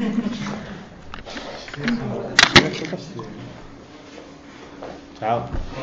Chao.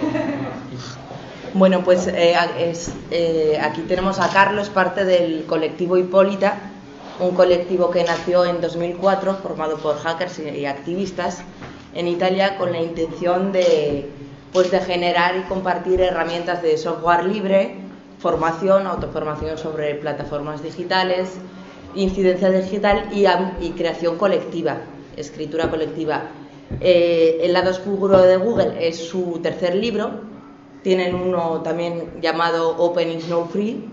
Bueno, pues aquí tenemos a Carlos, parte del colectivo Hipólita, un colectivo que nació en 2004, formado por hackers y activistas en Italia, con la intención de generar y compartir herramientas de software libre, formación, autoformación sobre plataformas digitales, incidencia digital y creación colectiva, escritura colectiva. El lado oscuro de Google es su tercer libro. Tienen uno también llamado Open is No Free,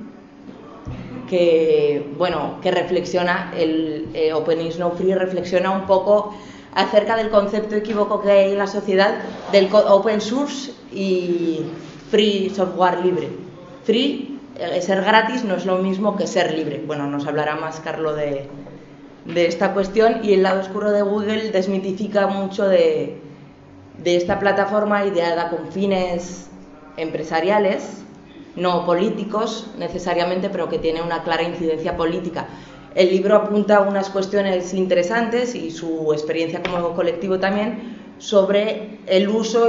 que reflexiona, Open is No Free reflexiona un poco acerca del concepto equívoco que hay en la sociedad del open source y free, software libre. Free, ser gratis, no es lo mismo que ser libre. Bueno, nos hablará más Carlos de esta cuestión. Y el lado oscuro de Google desmitifica mucho de esta plataforma ideada con fines empresariales, no políticos necesariamente, pero que tiene una clara incidencia política. El libro apunta unas cuestiones interesantes y su experiencia como colectivo también sobre el uso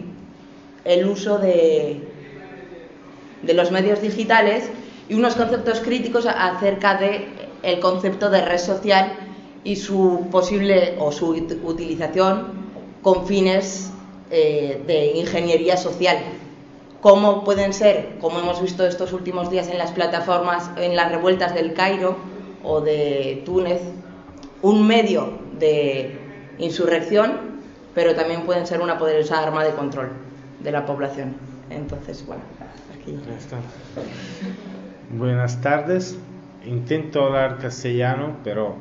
de los medios digitales y unos conceptos críticos acerca del concepto de red social y su posible o su utilización con fines de ingeniería social. Cómo pueden ser, como hemos visto estos últimos días en las plataformas, en las revueltas del Cairo o de Túnez, un medio de insurrección, pero también pueden ser una poderosa arma de control de la población. Entonces, bueno, aquí ya está. Buenas tardes. Intento hablar castellano, pero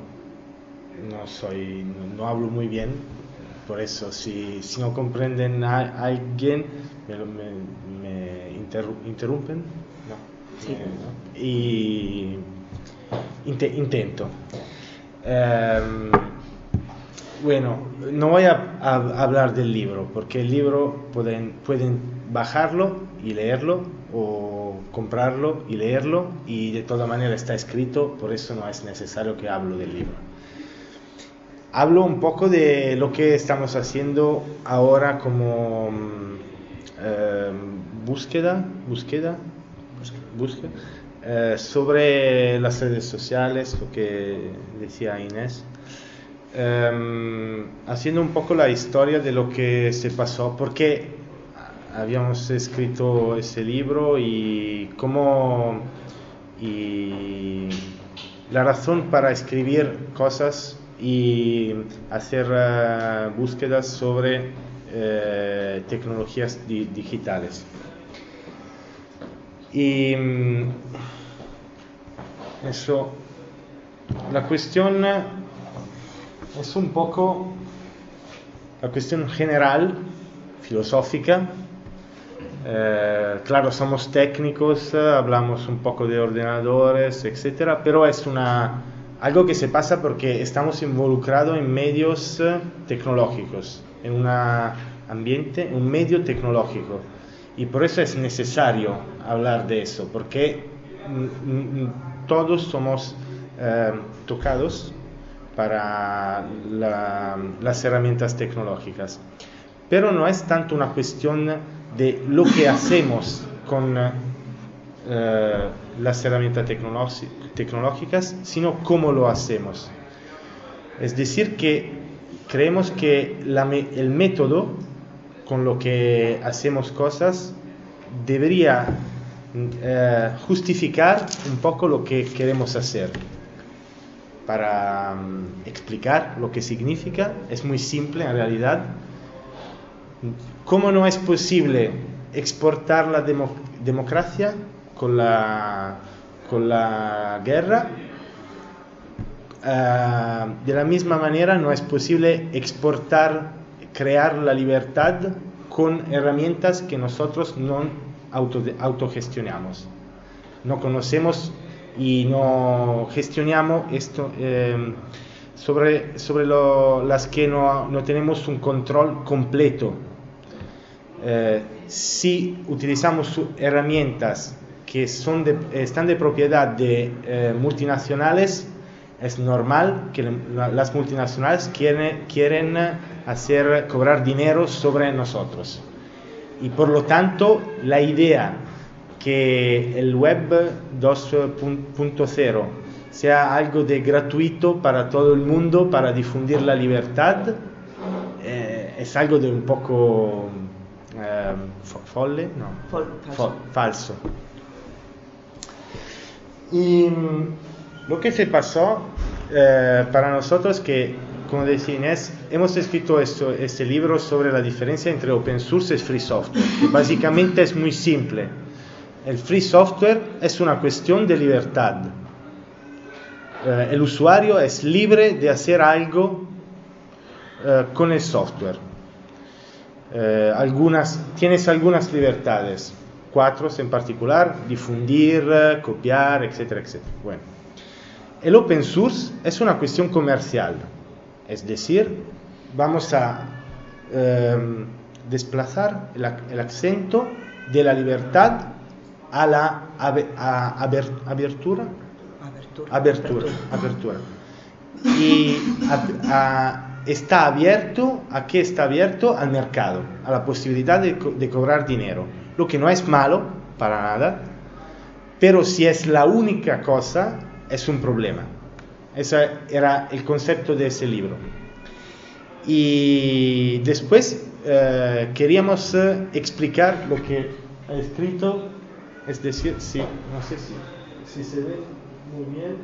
no hablo muy bien. Por eso, si no comprenden a alguien, me interrumpen. ¿No? Sí. Y intento. Bueno, no voy a hablar del libro, porque el libro pueden bajarlo y leerlo, o comprarlo y leerlo, y de todas maneras está escrito, por eso no es necesario que hable del libro. Hablo un poco de lo que estamos haciendo ahora como búsqueda sobre las redes sociales, lo que decía Inés, haciendo un poco la historia de lo que se pasó, porque habíamos escrito ese libro y la razón para escribir cosas y hacer búsquedas sobre tecnologías digitales. Y eso, la cuestión es un poco la cuestión general, filosófica. Claro, somos técnicos, hablamos un poco de ordenadores, etcétera, pero es algo que se pasa porque estamos involucrados en medios tecnológicos, en un medio tecnológico, y por eso es necesario hablar de eso, porque todos somos tocados para las herramientas tecnológicas, pero no es tanto una cuestión de lo que hacemos con las herramientas tecnológicas, sino cómo lo hacemos. Es decir, que creemos que el método con lo que hacemos cosas debería justificar un poco lo que queremos hacer. Para explicar lo que significa, es muy simple en realidad. ¿Cómo no es posible exportar la democracia con la guerra? De la misma manera no es posible crear la libertad con herramientas que nosotros no autogestionamos. No conocemos y no gestionamos esto, sobre las que no tenemos un control completo. Si utilizamos herramientas que están de propiedad de multinacionales, Es normal que las multinacionales quieren cobrar dinero sobre nosotros. Y por lo tanto, la idea que el web 2.0 sea algo de gratuito para todo el mundo, para difundir la libertad, es algo de un poco folle, no, falso. Y lo que se pasó para nosotros que, como decía Inés, hemos escrito este libro sobre la diferencia entre open source y free software, que básicamente es muy simple. El free software es una cuestión de libertad. El usuario es libre de hacer algo con el software. Tienes algunas libertades, 4 en particular: difundir, copiar, etcétera, etcétera. Bueno, el open source es una cuestión comercial, es decir, vamos a desplazar el acento de la libertad a la abertura. Y está abierto, ¿a qué está abierto? Al mercado, a la posibilidad de cobrar dinero, lo que no es malo para nada, pero si es la única cosa, es un problema. Ese era el concepto de ese libro. Y después queríamos explicar lo que he escrito, es decir, no sé si se ve muy bien.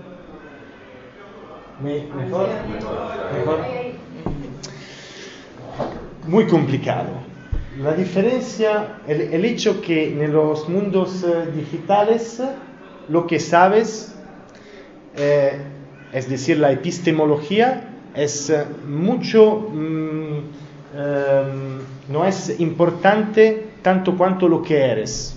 Mejor. Muy complicado. La diferencia, el hecho que en los mundos digitales lo que sabes, es decir, la epistemología, es mucho, no es importante tanto cuanto lo que eres.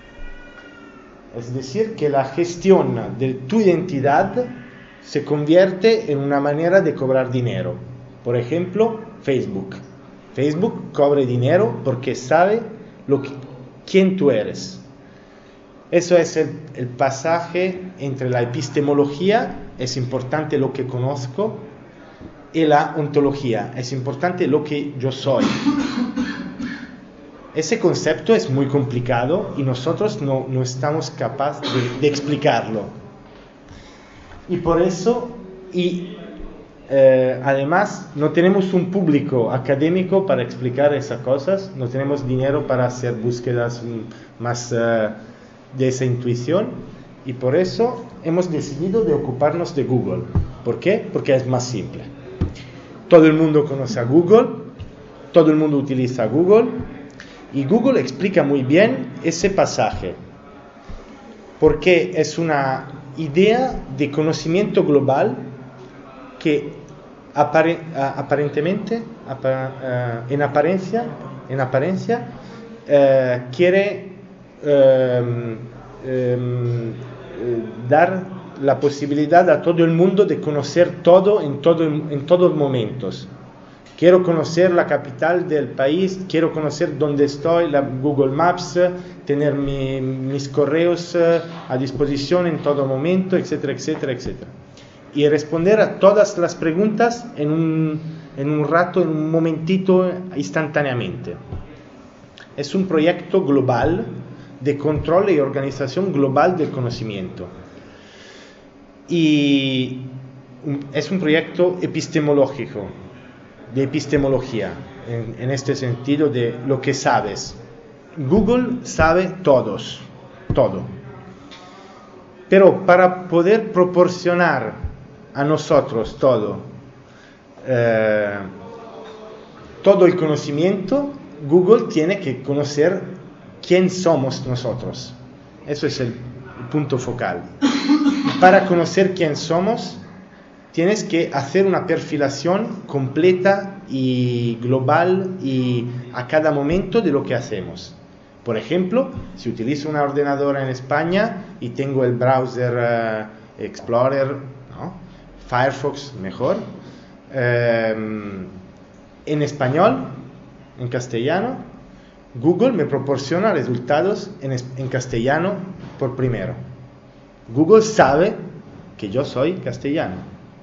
Es decir, que la gestión de tu identidad se convierte en una manera de cobrar dinero. Por ejemplo, Facebook. Facebook cobra dinero porque sabe quién tú eres. Eso es el pasaje entre la epistemología, es importante lo que conozco, y la ontología, es importante lo que yo soy. Ese concepto es muy complicado y nosotros no estamos capaces de explicarlo. Y por eso, además, no tenemos un público académico para explicar esas cosas, no tenemos dinero para hacer búsquedas más de esa intuición, y por eso hemos decidido de ocuparnos de Google. ¿Por qué? Porque es más simple. Todo el mundo conoce a Google, todo el mundo utiliza Google, y Google explica muy bien ese pasaje, porque es una idea de conocimiento global que aparentemente, en apariencia, quiere dar la posibilidad a todo el mundo de conocer todo en todos momentos. Quiero conocer la capital del país, quiero conocer dónde estoy, la Google Maps, tener mis correos a disposición en todo momento, etcétera, etcétera, etcétera. Y responder a todas las preguntas en un rato, en un momentito, instantáneamente. Es un proyecto global de control y organización global del conocimiento. Y es un proyecto epistemológico, de epistemología, en este sentido de lo que sabes. Google sabe todo. Pero para poder proporcionar a nosotros todo el conocimiento, Google tiene que conocer quién somos nosotros. Eso es el punto focal. Y para conocer quién somos, tienes que hacer una perfilación completa y global y a cada momento de lo que hacemos. Por ejemplo, si utilizo una ordenadora en España y tengo el browser Explorer, ¿no? Firefox mejor, en español, en castellano, Google me proporciona resultados en castellano por primero. Google sabe que yo soy castellano.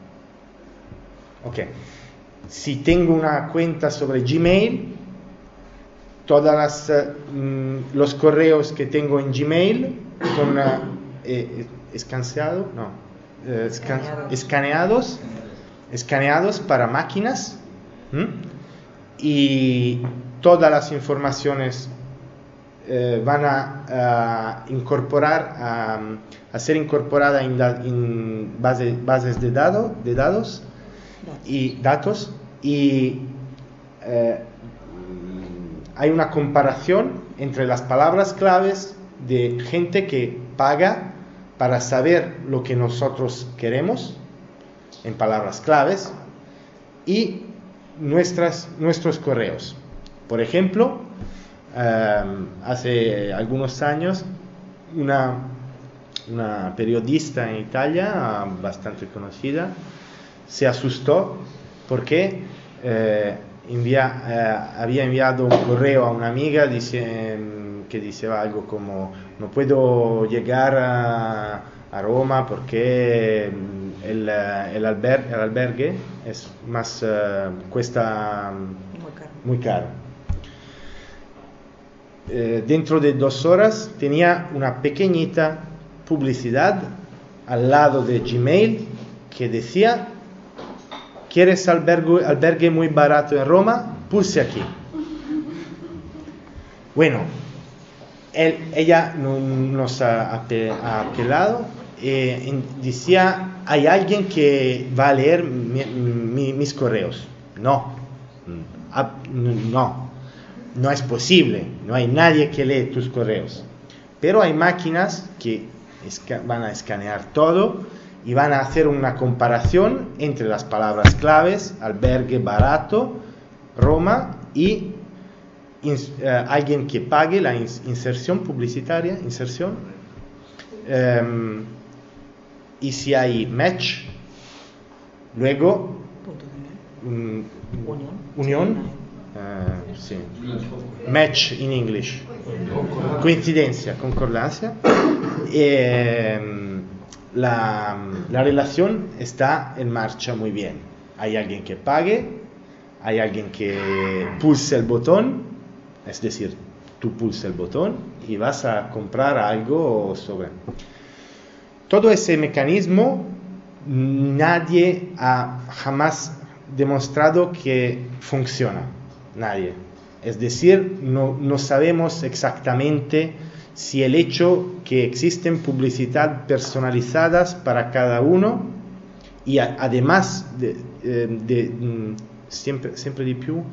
Ok. Si tengo una cuenta sobre Gmail, todos los correos que tengo en Gmail son escaneados para máquinas, y todas las informaciones van a ser incorporadas en bases de datos y hay una comparación entre las palabras claves de gente que paga para saber lo que nosotros queremos en palabras claves y nuestros correos. Por ejemplo, hace algunos años una periodista en Italia bastante conocida se asustó porque había enviado un correo a una amiga que decía algo como: no puedo llegar a Roma porque el albergue es más cuesta muy caro. Dentro de 2 horas tenía una pequeñita publicidad al lado de Gmail que decía: ¿quieres albergue muy barato en Roma? Pulse aquí. Bueno, ella nos ha apelado y decía: ¿hay alguien que va a leer mis correos? No es posible, no hay nadie que lee tus correos. Pero hay máquinas que van a escanear todo y van a hacer una comparación entre las palabras claves: albergue barato, Roma, y alguien que pague la inserción publicitaria, y si hay match, luego unión, sí. Match in English, coincidencia, concordancia, la relación está en marcha muy bien. Hay alguien que pague, hay alguien que pulse el botón, es decir, tú pulsa el botón y vas a comprar algo sobre. Todo ese mecanismo nadie ha jamás demostrado que funciona, nadie. Es decir, no sabemos exactamente si el hecho que existen publicidad personalizadas para cada uno y además siempre di più,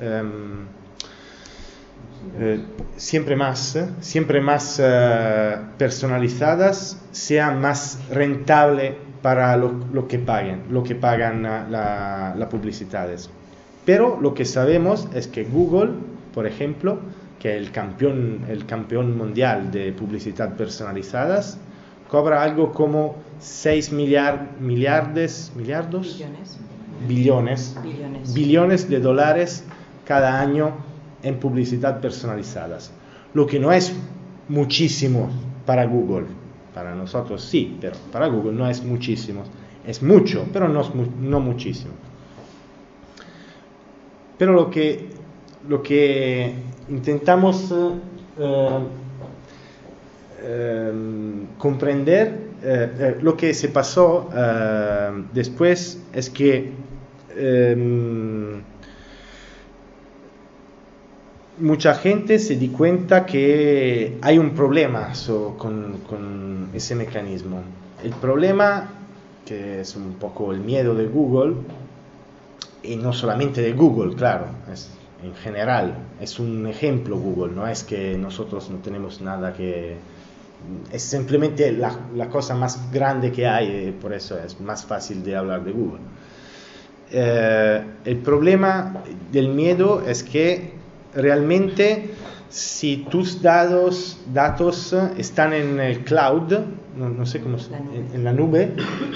siempre más personalizadas, sea más rentable para lo que pagan las publicidades. Pero lo que sabemos es que Google, por ejemplo, que es el campeón mundial de publicidad personalizadas, cobra algo como 6 billones de dólares cada año en publicidad personalizadas. Lo que no es muchísimo para Google. Para nosotros sí, pero para Google no es muchísimo. Es mucho, pero no muchísimo. Pero lo que intentamos comprender, lo que se pasó después es que mucha gente se di cuenta que hay un problema con ese mecanismo. El problema, que es un poco el miedo de Google, y no solamente de Google, claro, es en general, es un ejemplo Google, no es que nosotros no tenemos nada que... Es simplemente la cosa más grande que hay, por eso es más fácil de hablar de Google. El problema del miedo es que realmente si tus datos están en el cloud, no sé cómo en la nube,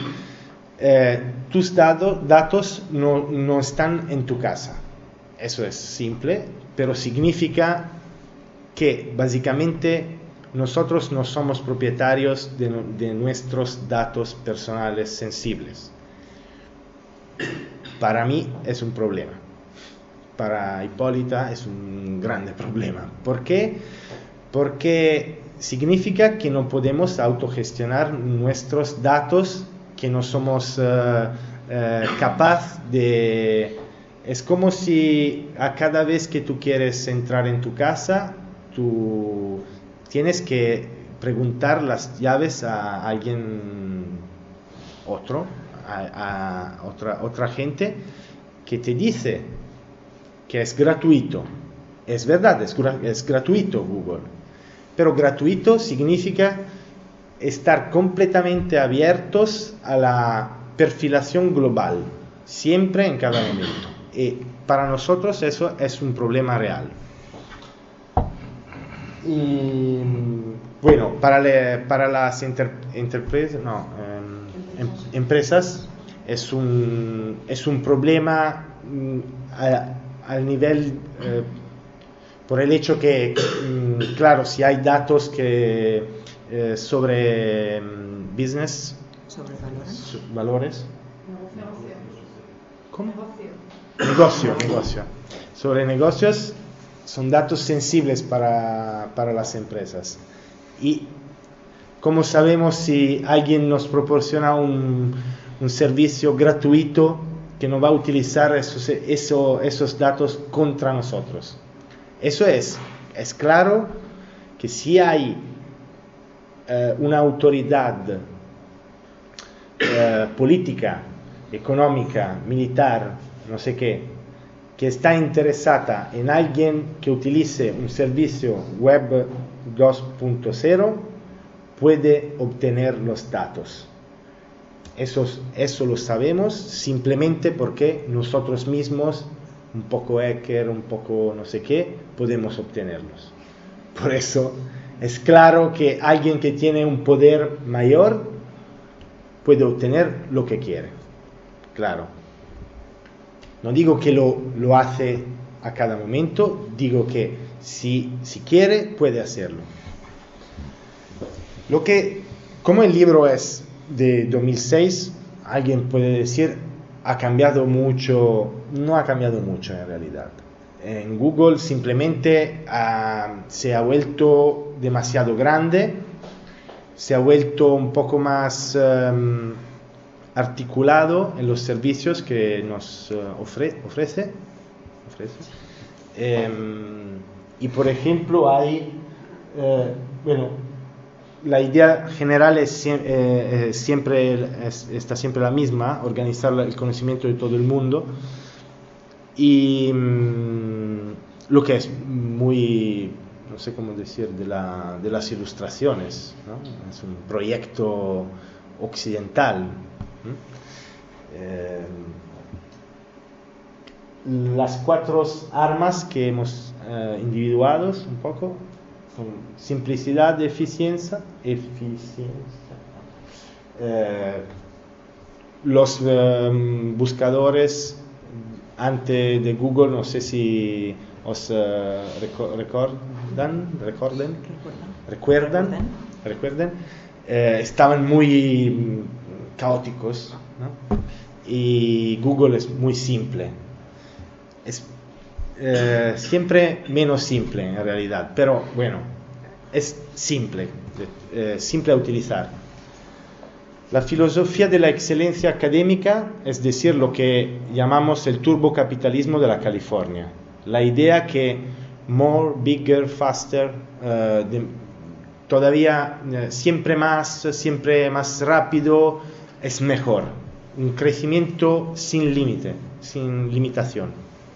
tus datos no están en tu casa. Eso es simple, pero significa que básicamente nosotros no somos propietarios de nuestros datos personales sensibles. Para mí es un problema. Para Hipólita es un grande problema. ¿Por qué? Porque significa que no podemos autogestionar nuestros datos, que no somos capaz de... Es como si a cada vez que tú quieres entrar en tu casa, tú tienes que preguntar las llaves a alguien otro, a otra gente que te dice que es gratuito. Es verdad, es gratuito Google, pero gratuito significa estar completamente abiertos a la perfilación global, siempre en cada momento. Y para nosotros eso es un problema real. Y bueno, para las empresas es un problema al nivel, por el hecho que, claro, si hay datos que sobre business, sobre valores. ¿Cómo? Negocio. Sobre negocios son datos sensibles para las empresas. Y ¿cómo sabemos si alguien nos proporciona un servicio gratuito que no va a utilizar esos datos contra nosotros? Eso es claro que si hay una autoridad política, económica, militar, no sé qué, que está interesada en alguien que utilice un servicio web 2.0, puede obtener los datos. Eso lo sabemos simplemente porque nosotros mismos, un poco hacker, un poco no sé qué, podemos obtenerlos. Por eso es claro que alguien que tiene un poder mayor puede obtener lo que quiere. Claro. No digo que lo hace a cada momento, digo que si quiere, puede hacerlo. Como el libro es de 2006, alguien puede decir, ha cambiado mucho. No ha cambiado mucho en realidad. En Google simplemente se ha vuelto demasiado grande, se ha vuelto un poco más articulado en los servicios que nos ofrece. Y por ejemplo hay, la idea general está siempre la misma, organizar el conocimiento de todo el mundo, y lo que es muy, no sé cómo decir, de las ilustraciones, ¿no? Es un proyecto occidental. Las 4 armas que hemos individuado un poco son simplicidad, eficiencia, los buscadores antes de Google, no sé si os recuerdan, estaban muy caóticos, ¿no? Y Google es muy simple, es siempre menos simple en realidad, pero bueno, es simple a utilizar. La filosofía de la excelencia académica, es decir, lo que llamamos el turbocapitalismo de la California, la idea que more, bigger, faster, todavía siempre más rápido es mejor, un crecimiento sin límite, sin limitación.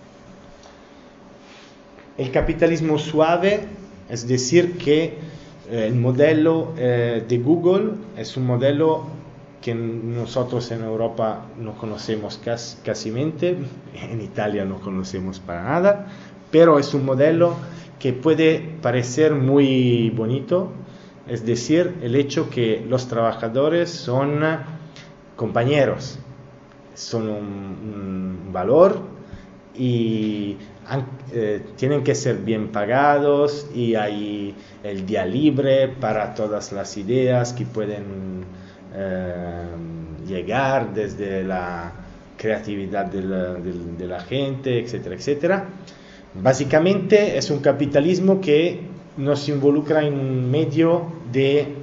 El capitalismo suave, es decir, que el modelo de Google es un modelo que nosotros en Europa no conocemos casimente, en Italia no conocemos para nada, pero es un modelo que puede parecer muy bonito, es decir, el hecho que los trabajadores son compañeros, son un valor y tienen que ser bien pagados, y hay el día libre para todas las ideas que pueden llegar desde la creatividad de la gente, etcétera, etcétera. Básicamente es un capitalismo que nos involucra en un medio de,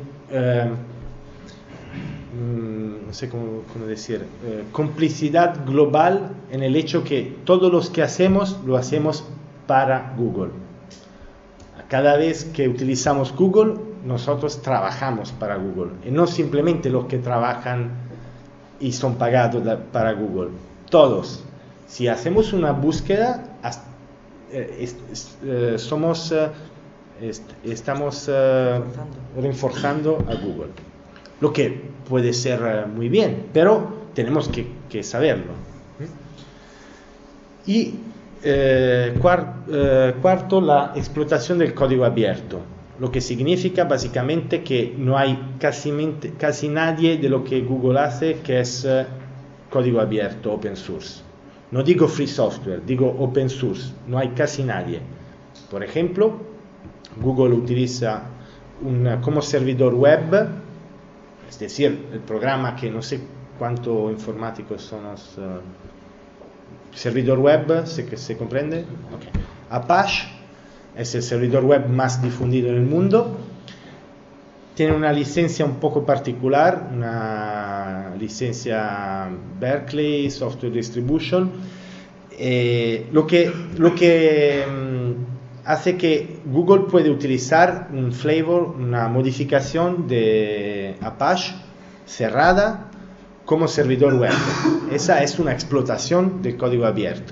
no sé cómo decir, complicidad global en el hecho que todos los que hacemos lo hacemos para Google. Cada vez que utilizamos Google, nosotros trabajamos para Google, y no simplemente los que trabajan y son pagados para Google. Todos. Si hacemos una búsqueda, estamos reforzando a Google. Lo que puede ser muy bien, pero tenemos que saberlo. Y cuarto, la explotación del código abierto, lo que significa básicamente que no hay casi nadie de lo que Google hace que es código abierto, open source. No digo free software, digo open source, no hay casi nadie. Por ejemplo, Google utiliza como servidor web, es decir, el programa que no sé cuánto informáticos son los servidor web, ¿se comprende? Okay. Apache es el servidor web más difundido en el mundo. Tiene una licencia un poco particular, una licencia Berkeley Software Distribution, lo que hace que Google puede utilizar un flavor, una modificación de Apache cerrada como servidor web. Esa es una explotación del código abierto.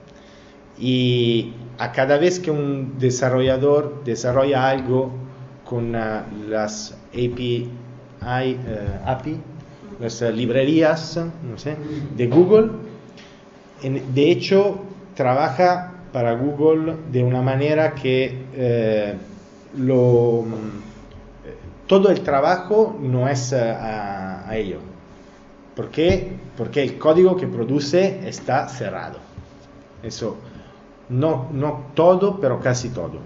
Y a cada vez que un desarrollador desarrolla algo con las API, las librerías, no sé, de Google, de hecho trabaja para Google de una manera que todo el trabajo no es a ello. ¿Por qué? Porque el código que produce está cerrado. Eso, no todo, pero casi todo.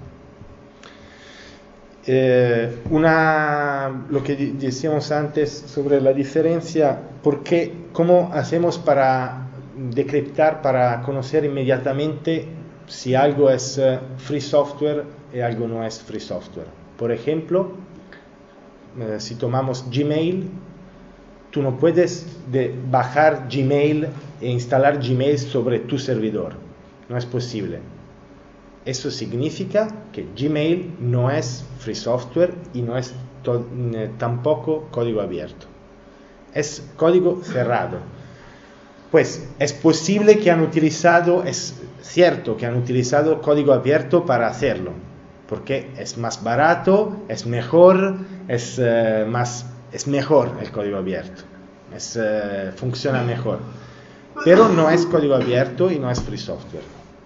Lo que decíamos antes sobre la diferencia, ¿cómo hacemos para decriptar, para conocer inmediatamente si algo es free software y algo no es free software? Por ejemplo, si tomamos Gmail, tú no puedes bajar Gmail e instalar Gmail sobre tu servidor. No es posible. Eso significa que Gmail no es free software y no es tampoco código abierto. Es código cerrado. Pues es posible que es cierto que han utilizado código abierto para hacerlo, porque es más barato, es mejor, es mejor el código abierto, funciona mejor, pero no es código abierto y no es free software.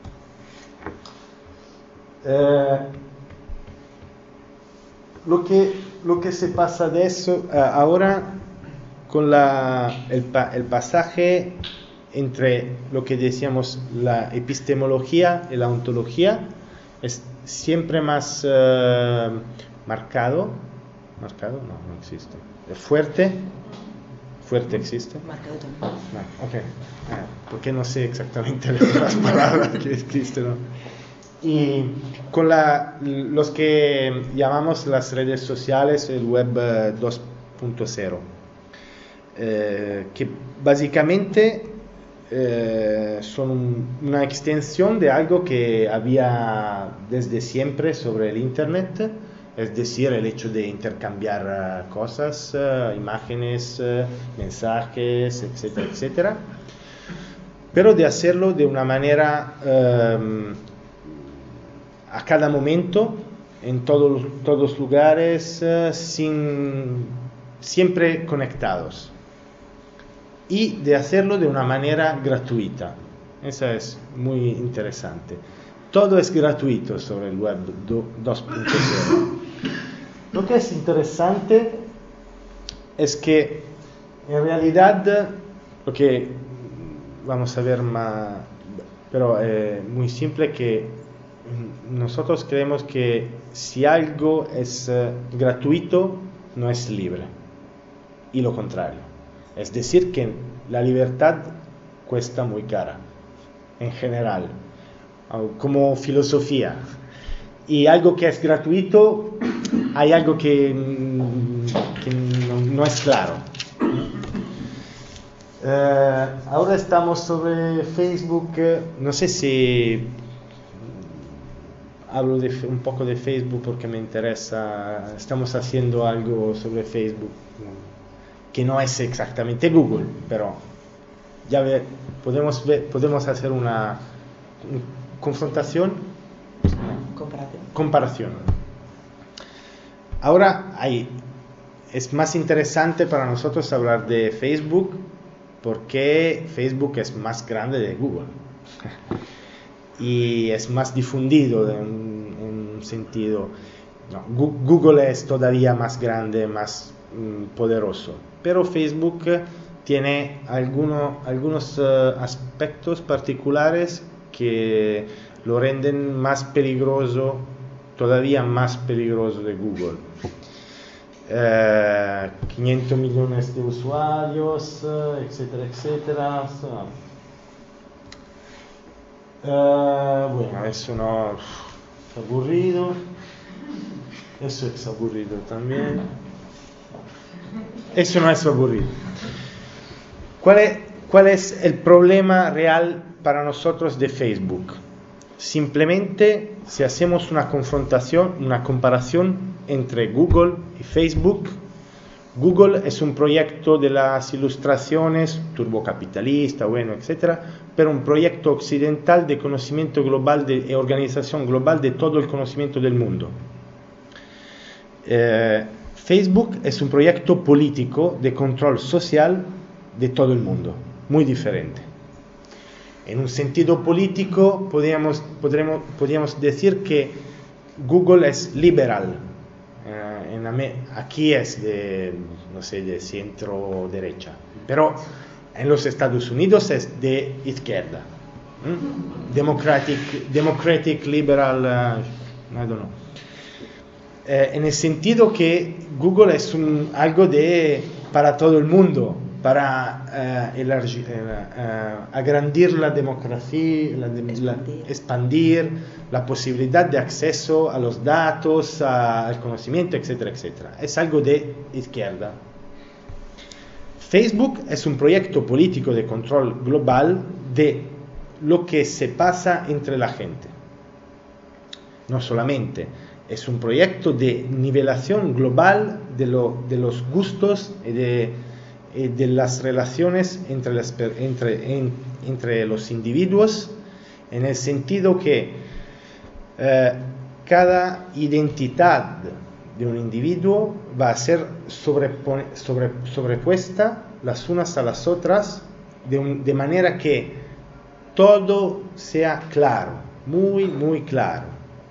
Lo que se pasa de eso ahora con el pasaje entre lo que decíamos la epistemología y la ontología es siempre más marcado, no existe, fuerte existe. Marcado también. No, okay. Porque no sé exactamente las palabras que existen, ¿no? Y con los que llamamos las redes sociales, el web 2.0, que básicamente son una extensión de algo que había desde siempre sobre el Internet, es decir, el hecho de intercambiar cosas, imágenes, mensajes, etcétera, etcétera, pero de hacerlo de una manera a cada momento, en todos los lugares, siempre conectados, y de hacerlo de una manera gratuita. Esa es muy interesante. Todo es gratuito sobre el web 2.0. Lo que es interesante es que en realidad lo que vamos a ver más, pero muy simple, que nosotros creemos que si algo es gratuito no es libre, y lo contrario. Es decir, que la libertad cuesta muy cara, en general, como filosofía. Y algo que es gratuito, hay algo que no es claro. Ahora estamos sobre Facebook. No sé si hablo un poco de Facebook porque me interesa. Estamos haciendo algo sobre Facebook que no es exactamente Google, pero ya podemos hacer una confrontación. Comparación. Ahora es más interesante para nosotros hablar de Facebook porque Facebook es más grande de Google y es más difundido en un sentido. No, Google es todavía más grande, más poderoso, pero Facebook tiene algunos aspectos particulares que lo renden más peligroso, todavía más peligroso de Google. 500 millones de usuarios, etcétera, etcétera. Bueno, eso no es aburrido. Eso es aburrido también. Eso no es aburrido. ¿Cuál es el problema real para nosotros de Facebook? Simplemente, si hacemos una comparación entre Google y Facebook, Google es un proyecto de las ilustraciones, turbocapitalista, bueno, etcétera, pero un proyecto occidental de conocimiento global y organización global de todo el conocimiento del mundo. Facebook es un proyecto político de control social de todo el mundo, muy diferente. En un sentido político, podríamos decir que Google es liberal. Aquí es de centro derecha, pero en los Estados Unidos es de izquierda. Democratic liberal, I don't know. En el sentido que Google es algo para todo el mundo, para agrandir la democracia, expandir la posibilidad de acceso a los datos, al conocimiento, etcétera, etcétera. Es algo de izquierda. Facebook es un proyecto político de control global de lo que se pasa entre la gente. No solamente, es un proyecto de nivelación global de los gustos y de las relaciones entre los individuos, en el sentido que cada identidad de un individuo va a ser sobrepuesta las unas a las otras de manera que todo sea claro, muy, muy claro.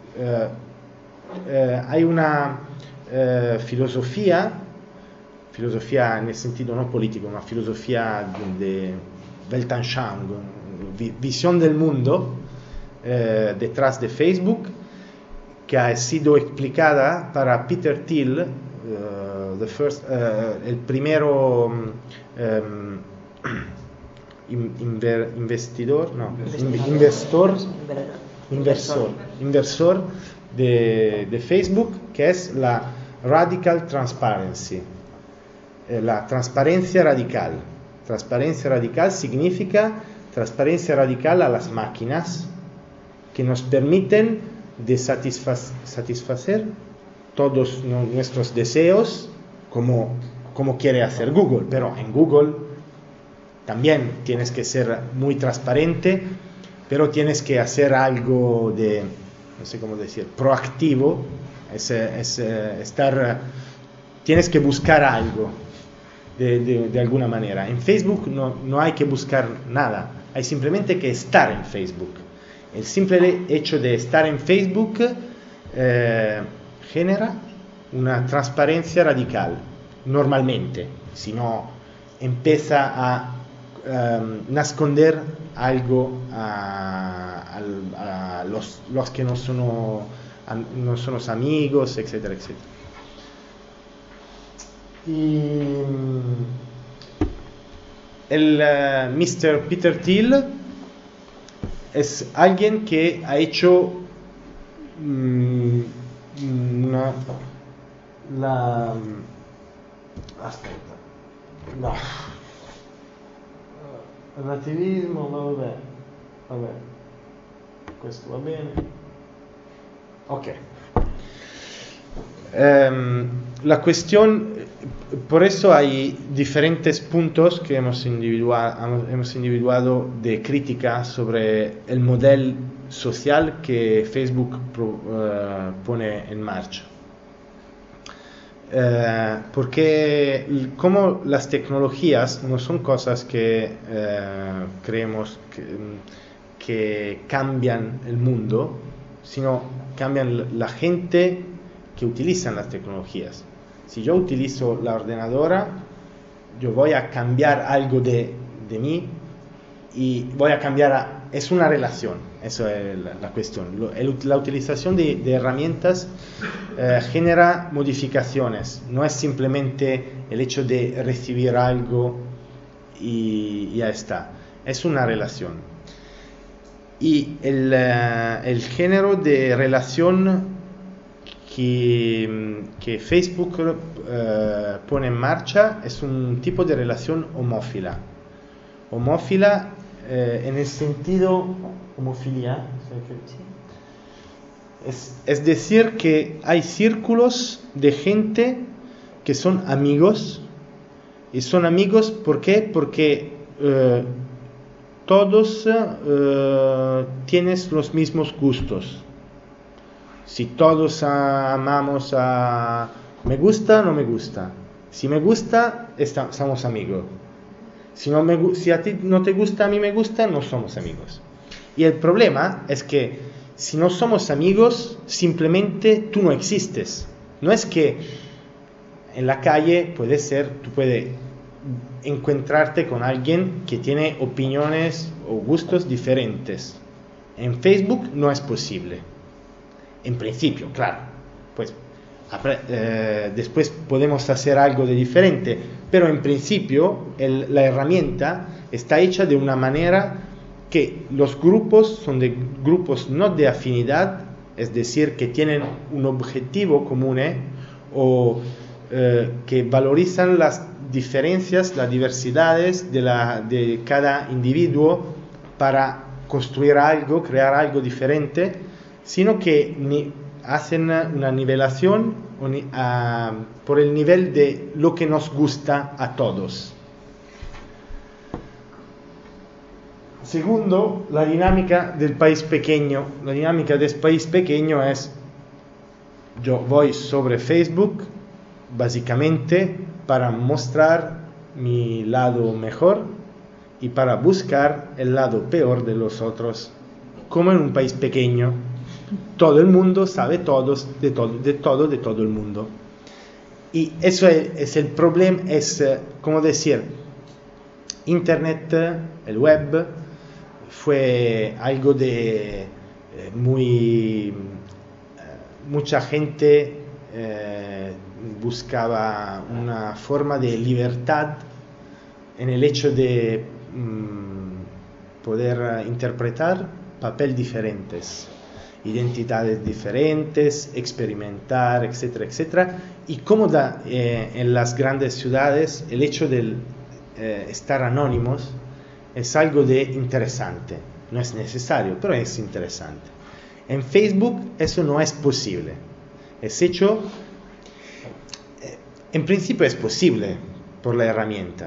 Hay una filosofía en el sentido no político, una filosofía de Weltanschauung, visión del mundo detrás de Facebook, que ha sido explicada para Peter Thiel, el primero inversor de Facebook, que es la Radical Transparency, la transparencia radical. Transparencia radical significa transparencia radical a las máquinas que nos permiten de satisfacer todos nuestros deseos como quiere hacer Google, pero en Google también tienes que ser muy transparente, pero tienes que hacer algo de, no sé cómo decir, proactivo, tienes que buscar algo de alguna manera. En Facebook no hay que buscar nada, hay simplemente que estar en Facebook. El simple hecho de estar en Facebook genera una transparencia radical, normalmente, si no empieza a esconder algo a los que no son los amigos, etcétera, etcétera. Y el Mr. Peter Thiel es alguien que ha hecho aspetta, no, relativismo, vabbè, questo va bene, ok. La cuestión, por eso hay diferentes puntos que hemos individuado de crítica sobre el modelo social que Facebook pone en marcha. Porque como las tecnologías no son cosas que creemos que cambian el mundo, sino cambian la gente que utilizan las tecnologías. Si yo utilizo la ordenadora, yo voy a cambiar algo de mí y voy a cambiar es una relación, eso es la cuestión. La utilización de herramientas genera modificaciones, no es simplemente el hecho de recibir algo y ya está, es una relación. Y el género de relación que Facebook pone en marcha es un tipo de relación homófila. Homófila en el sentido homofilia, es decir que hay círculos de gente que son amigos, y son amigos ¿por qué? Porque todos tienen los mismos gustos. Si todos amamos a me gusta, no me gusta. Si me gusta, somos amigos. Si a ti no te gusta, a mí me gusta, no somos amigos. Y el problema es que si no somos amigos, simplemente tú no existes. No es que en la calle tú puedes encontrarte con alguien que tiene opiniones o gustos diferentes. En Facebook no es posible. En principio, claro, pues después podemos hacer algo de diferente, pero en principio la herramienta está hecha de una manera que los grupos son de grupos no de afinidad, es decir, que tienen un objetivo común o que valorizan las diferencias, las diversidades de cada individuo para construir algo, crear algo diferente, sino que hacen una nivelación por el nivel de lo que nos gusta a todos. Segundo, la dinámica del país pequeño. La dinámica del país pequeño es, yo voy sobre Facebook básicamente para mostrar mi lado mejor y para buscar el lado peor de los otros. Como en un país pequeño, todo el mundo sabe de todo el mundo. Y eso es el problema, es como decir, Internet, el web, fue algo de mucha gente buscaba una forma de libertad en el hecho de poder interpretar papeles diferentes, identidades diferentes, experimentar, etcétera, etcétera. Y como en las grandes ciudades el hecho de estar anónimos es algo de interesante, no es necesario, pero es interesante. En Facebook eso no es posible. Es hecho, en principio es posible por la herramienta,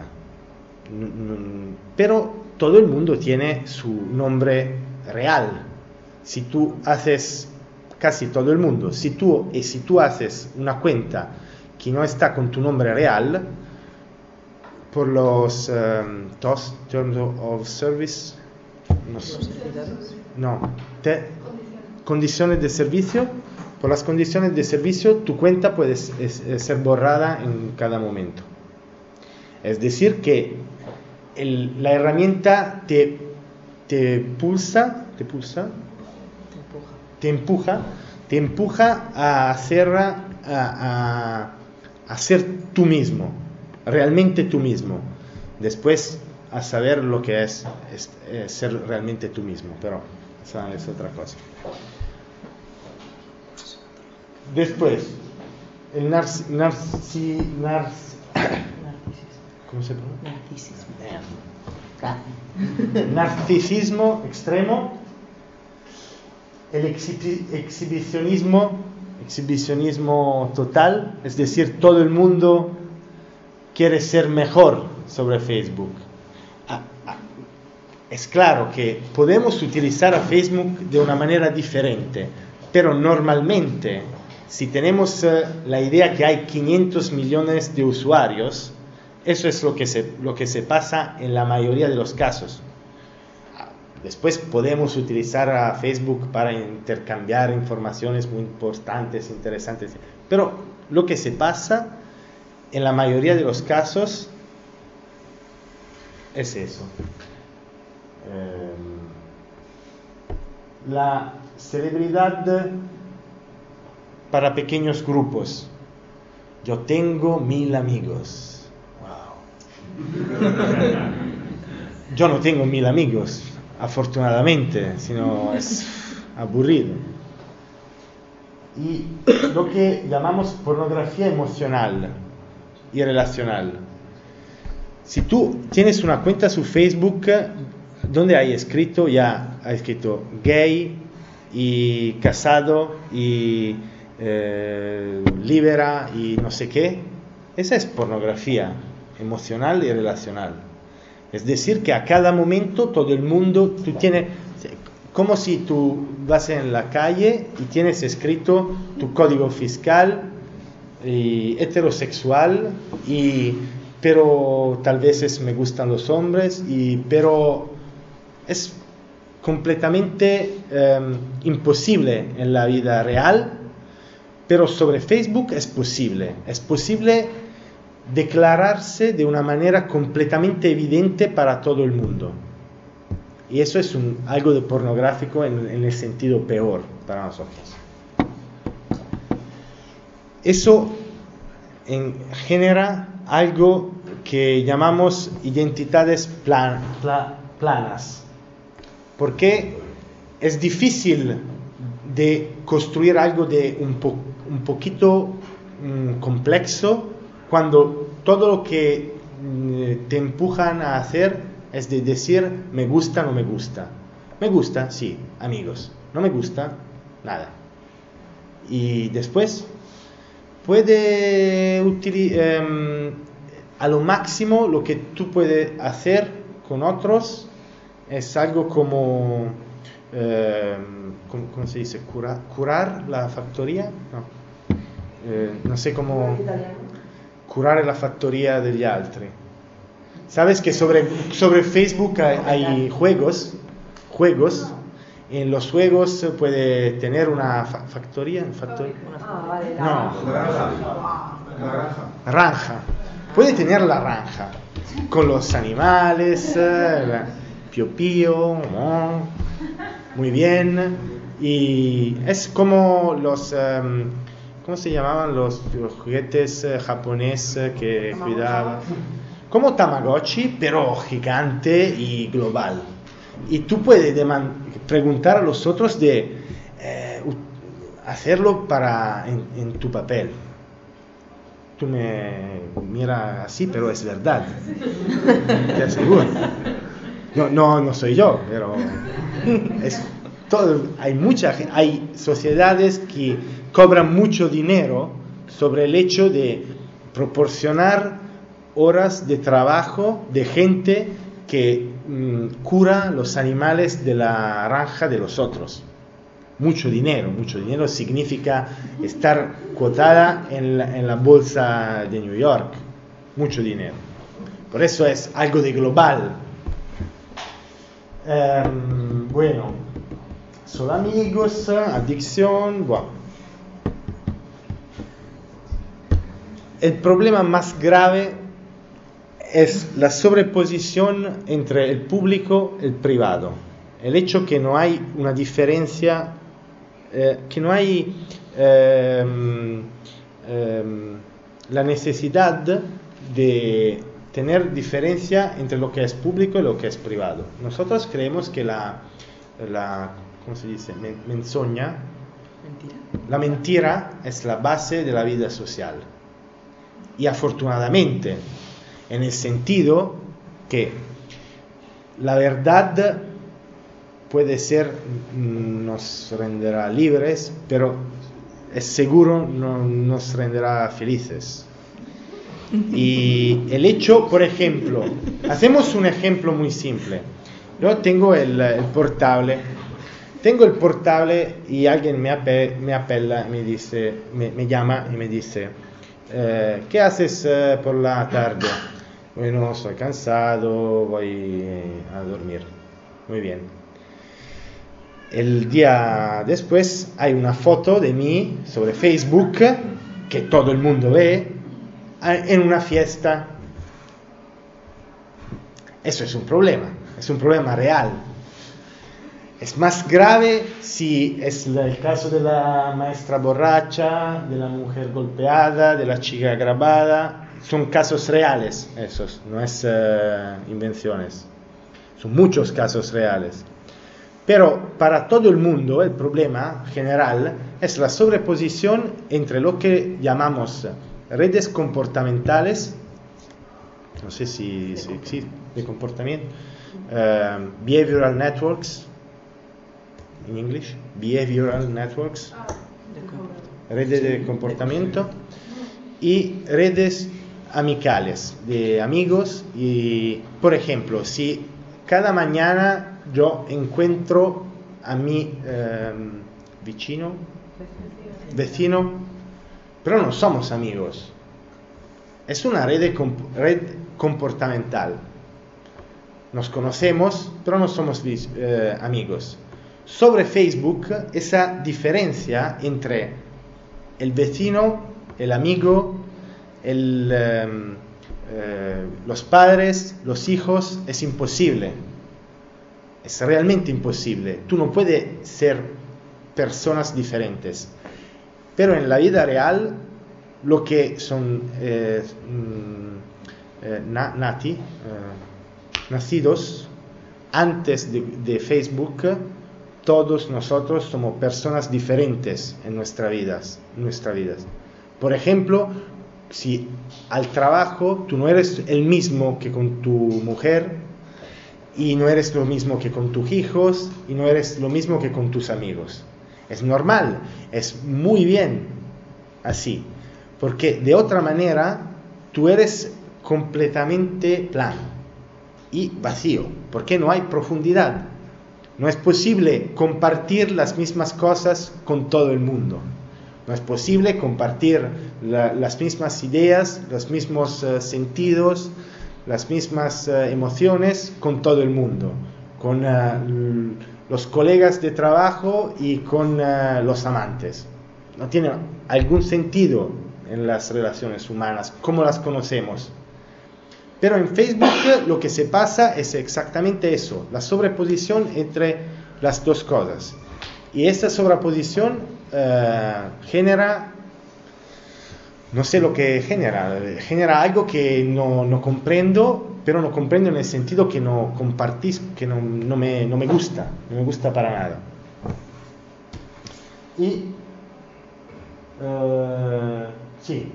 pero todo el mundo tiene su nombre real. Si tú haces, casi todo el mundo, si tú haces una cuenta que no está con tu nombre real, por los Terms of Service, condiciones de servicio, por las condiciones de servicio tu cuenta puede ser borrada en cada momento. Es decir que la herramienta te empuja a ser tú mismo, realmente tú mismo. Después a saber lo que es ser realmente tú mismo, pero esa es otra cosa. Después, el ¿cómo se pronuncia? Narcisismo extremo, el exhibicionismo total, es decir, todo el mundo quiere ser mejor sobre Facebook. Es claro que podemos utilizar a Facebook de una manera diferente, pero normalmente, si tenemos la idea que hay 500 millones de usuarios, eso es lo que se pasa en la mayoría de los casos. Después podemos utilizar a Facebook para intercambiar informaciones muy importantes, interesantes, pero lo que se pasa en la mayoría de los casos es eso. La celebridad para pequeños grupos. Yo tengo 1000 amigos. Yo no tengo 1000 amigos, afortunadamente, sino es aburrido. Y lo que llamamos pornografía emocional y relacional. Si tú tienes una cuenta su Facebook donde hay escrito gay y casado y libera y no sé qué, esa es pornografía emocional y relacional. Es decir, que a cada momento todo el mundo, tú tienes, como si tú vas en la calle y tienes escrito tu código fiscal y heterosexual, pero tal vez me gustan los hombres, pero es completamente imposible en la vida real, pero sobre Facebook es posible declararse de una manera completamente evidente para todo el mundo. Y eso es algo de pornográfico en el sentido peor para nosotros. Eso genera algo que llamamos identidades planas. Porque es difícil de construir algo de un poquito complejo cuando todo lo que te empujan a hacer es de decir me gusta, no me gusta. Me gusta, sí, amigos. No me gusta, nada. Y después puede a lo máximo lo que tú puedes hacer con otros es algo como ¿cómo se dice? Curar la factoría, no sé cómo curare la fattoria degli altri. Sabes que sobre Facebook hay juegos. En los juegos puede tener una factoría. No, granja. Puede tener la granja con los animales, pío pío, muy bien. Y es como los ¿cómo se llamaban los juguetes japoneses que cuidaban? Como Tamagotchi, pero gigante y global. Y tú puedes preguntar a los otros de hacerlo en tu papel. Tú me miras así, pero es verdad. Te aseguro. No soy yo, pero es todo. Hay sociedades que cobran mucho dinero sobre el hecho de proporcionar horas de trabajo de gente que cura los animales de la granja de los otros. Mucho dinero significa estar cotada en la bolsa de New York. Mucho dinero. Por eso es algo de global. Bueno, solo amigos, adicción, bueno. El problema más grave es la sobreposición entre el público y el privado. El hecho que no hay una diferencia, que no hay la necesidad de tener diferencia entre lo que es público y lo que es privado. Nosotros creemos que ¿cómo se dice? Mentira. La mentira es la base de la vida social. Y afortunadamente, en el sentido que la verdad puede ser, nos renderá libres, pero es seguro no nos renderá felices. Y el hecho, por ejemplo, hacemos un ejemplo muy simple. Yo tengo el portable. Tengo el portable y alguien me apela, me llama y me dice, ¿qué haces por la tarde? Bueno, soy cansado, voy a dormir. Muy bien. El día después hay una foto de mí sobre Facebook que todo el mundo ve en una fiesta. Eso es un problema real. Es más grave si es el caso de la maestra borracha, de la mujer golpeada, de la chica grabada. Son casos reales esos, no es invenciones. Son muchos casos reales. Pero para todo el mundo el problema general es la sobreposición entre lo que llamamos redes comportamentales, no sé si existe, de comportamiento, behavioral networks, en inglés, behavioral networks, redes de comportamiento, y redes amicales, de amigos. Y, por ejemplo, si cada mañana yo encuentro a mi vecino, pero no somos amigos, es una red comportamental. Nos conocemos, pero no somos amigos. Sobre Facebook, esa diferencia entre el vecino, el amigo, los padres, los hijos, es imposible. Es realmente imposible. Tú no puedes ser personas diferentes. Pero en la vida real, lo que son nacidos antes de Facebook, todos nosotros somos personas diferentes en nuestras vidas. Por ejemplo, si al trabajo tú no eres el mismo que con tu mujer, y no eres lo mismo que con tus hijos, y no eres lo mismo que con tus amigos. Es normal, es muy bien así, porque de otra manera tú eres completamente plano y vacío, porque no hay profundidad. No es posible compartir las mismas cosas con todo el mundo. No es posible compartir las mismas ideas, los mismos sentidos, las mismas emociones con todo el mundo, con los colegas de trabajo y con los amantes. No tiene algún sentido en las relaciones humanas, como las conocemos. Pero en Facebook lo que se pasa es exactamente eso, la sobreposición entre las dos cosas. Y esta sobreposición genera, no sé lo que genera algo que no comprendo, pero no comprendo en el sentido que no compartís, que no me gusta para nada. Y sí,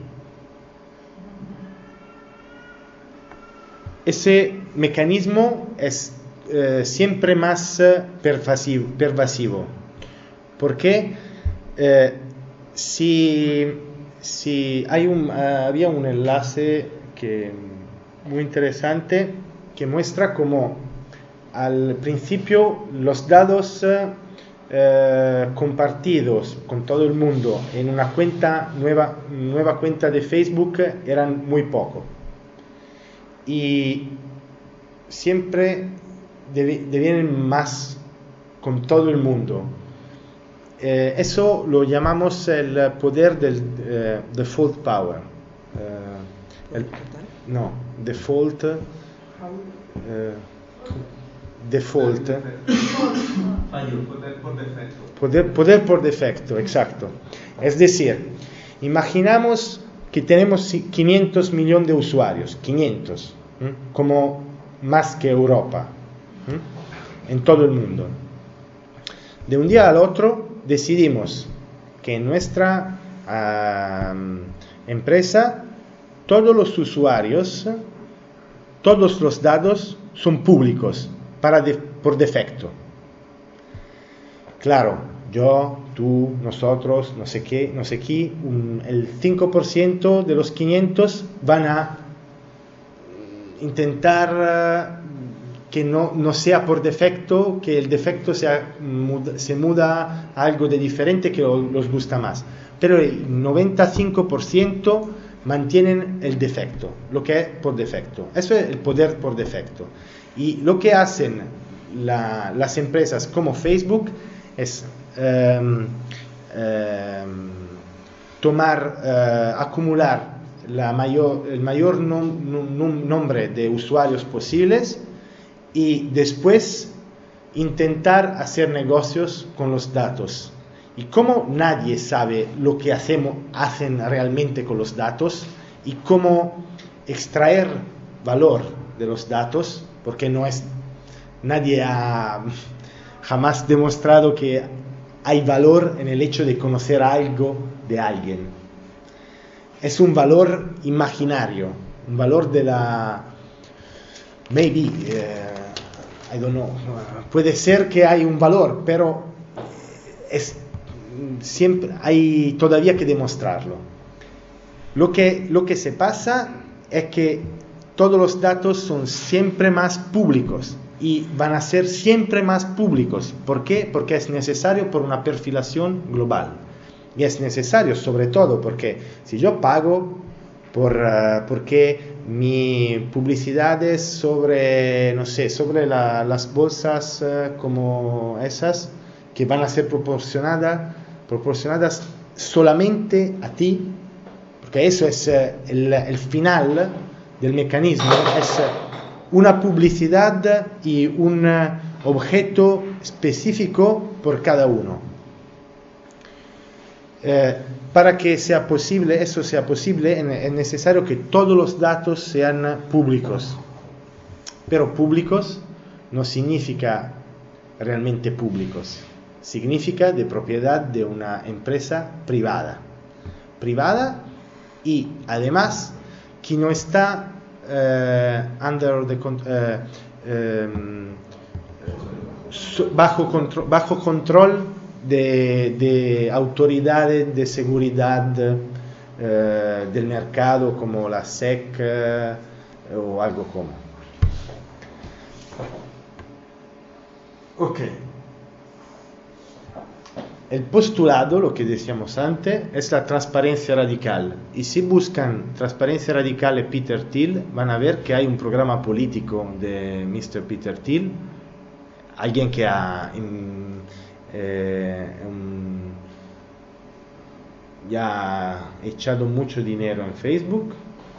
ese mecanismo es siempre más pervasivo, porque si había un enlace muy interesante que muestra cómo al principio los datos compartidos con todo el mundo en una nueva cuenta de Facebook eran muy poco, y siempre devienen más con todo el mundo. Eso lo llamamos el poder del default power. Poder por defecto, exacto. Es decir, imaginamos que tenemos 500 millones de usuarios, 500, como más que Europa, en todo el mundo. De un día al otro decidimos que en nuestra empresa todos los usuarios, todos los datos son públicos por defecto. Claro, yo, tú, nosotros, no sé qué, el 5% de los 500 van a intentar que no sea por defecto, que el defecto se muda a algo de diferente que los gusta más. Pero el 95% mantienen el defecto, lo que es por defecto. Eso es el poder por defecto. Y lo que hacen las empresas como Facebook es acumular el mayor nombre de usuarios posibles y después intentar hacer negocios con los datos. Y como nadie sabe lo que hacen realmente con los datos y cómo extraer valor de los datos, porque nadie ha jamás demostrado que hay valor en el hecho de conocer algo de alguien. Es un valor imaginario, un valor de la... Maybe, I don't know, puede ser que hay un valor, pero siempre hay todavía que demostrarlo. Lo que se pasa es que todos los datos son siempre más públicos y van a ser siempre más públicos. ¿Por qué? Porque es necesario por una perfilación global. Y es necesario sobre todo porque si yo pago porque mi publicidad es sobre, no sé, sobre las bolsas como esas que van a ser proporcionadas solamente a ti, porque eso es el final del mecanismo, es una publicidad y un objeto específico por cada uno. Para que eso sea posible, es necesario que todos los datos sean públicos. Pero públicos no significa realmente públicos. Significa de propiedad de una empresa privada. Privada y además que no está bajo control de autoridades de seguridad del mercado como la SEC o algo como. Ok. El postulado, lo que decíamos antes, es la transparencia radical. Y si buscan transparencia radical de Peter Thiel, van a ver que hay un programa político de Mr. Peter Thiel, alguien que ha ya ha echado mucho dinero en Facebook.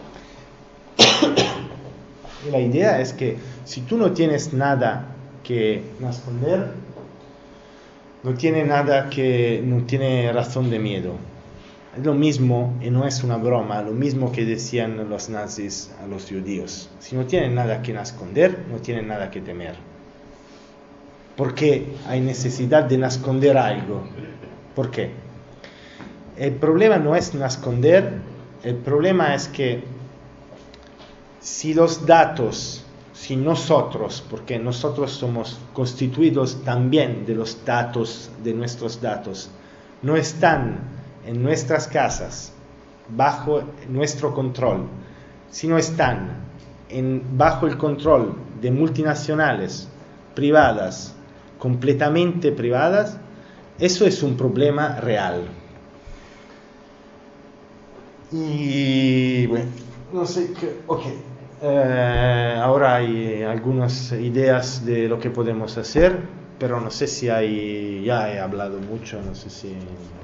Y la idea es que si tú no tienes nada que esconder, no tiene razón de miedo. Es lo mismo, y no es una broma, lo mismo que decían los nazis a los judíos. Si no tienen nada que esconder, no tienen nada que temer. ¿Por qué hay necesidad de esconder algo? ¿Por qué? El problema no es esconder, el problema es que si los datos, si nosotros, porque nosotros somos constituidos también de los datos, de nuestros datos, no están en nuestras casas, bajo nuestro control, sino están bajo el control de multinacionales privadas, completamente privadas, eso es un problema real. Y bueno, no sé qué, ok. Ahora hay algunas ideas de lo que podemos hacer, pero no sé si ya he hablado mucho, no sé si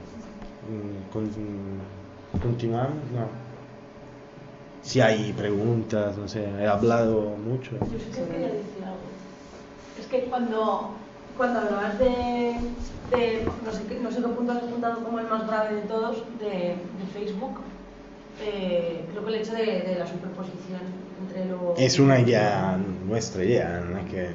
continuamos, no. Si hay preguntas, no sé, he hablado mucho. Yo sí que quería decir algo. Es que cuando hablabas de no sé qué punto has apuntado como el más grave de todos, de Facebook, creo que el hecho de la superposición entre los... Es una idea, nuestra idea, no es que...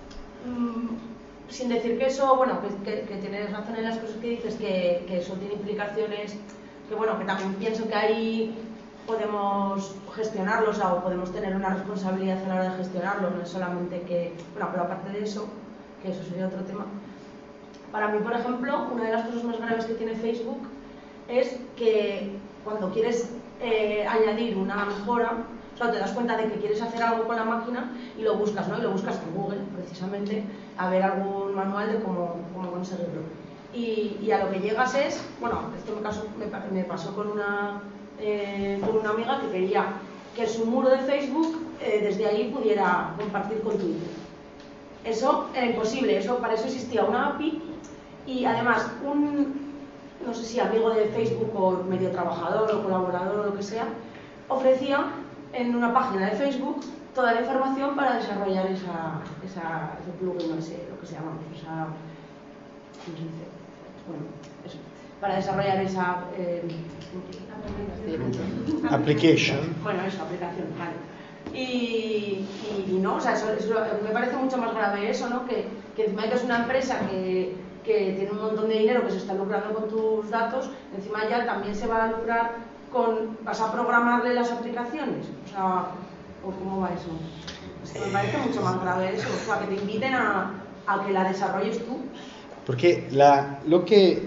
sin decir que eso, bueno, que tienes razón en las cosas que dices, que eso tiene implicaciones, que bueno, que también pienso que ahí podemos gestionarlos o podemos tener una responsabilidad a la hora de gestionarlos, no es solamente que, bueno, pero aparte de eso, que eso sería otro tema. Para mí, por ejemplo, una de las cosas más graves que tiene Facebook es que cuando quieres añadir una mejora, o sea, te das cuenta de que quieres hacer algo con la máquina y lo buscas, ¿no? Y lo buscas en Google, precisamente, a ver algún manual de cómo conseguirlo. Y a lo que llegas es, bueno, esto me pasó con una amiga que quería que su muro de Facebook desde ahí pudiera compartir con Twitter. Eso era imposible, para eso existía una API y además no sé si amigo de Facebook o medio trabajador o colaborador o lo que sea, ofrecía en una página de Facebook toda la información para desarrollar ese plugin, no sé lo que se llama, para desarrollar esa application. Bueno, eso, aplicación, vale. Y no, o sea, eso me parece mucho más grave eso, ¿no? Que encima que es una empresa que tiene un montón de dinero que se está lucrando con tus datos, encima ya también se va a lucrar vas a programarle las aplicaciones, o sea, ¿o cómo va eso? Es que me parece mucho más grave eso, o sea, que te inviten a que la desarrolles tú. Porque lo que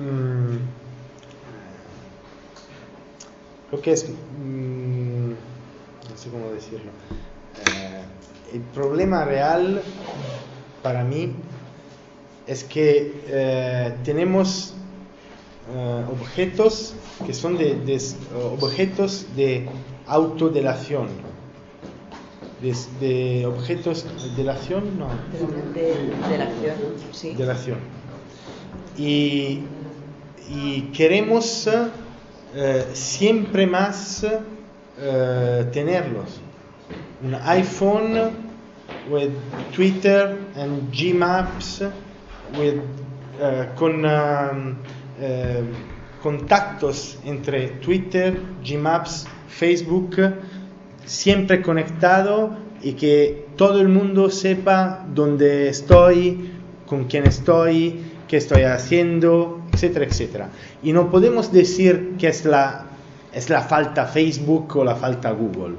es, no sé cómo decirlo, el problema real para mí es que tenemos objetos que son objetos de autodelación, de objetos de delación, no, delación, sí. Delación. Y queremos siempre más tenerlos. Un iPhone with Twitter and Gmaps con contactos entre Twitter, Gmaps, Facebook, siempre conectado y que todo el mundo sepa dónde estoy, con quién estoy, qué estoy haciendo, etcétera, etcétera. Y no podemos decir que es la falta Facebook o la falta Google.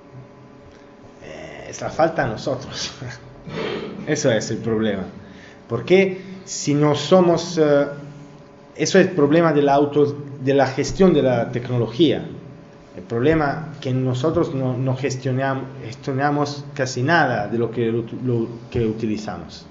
Es la falta a nosotros. Eso es el problema. Porque si no somos... eso es el problema de la gestión de la tecnología. El problema es que nosotros no gestionamos casi nada de lo que utilizamos.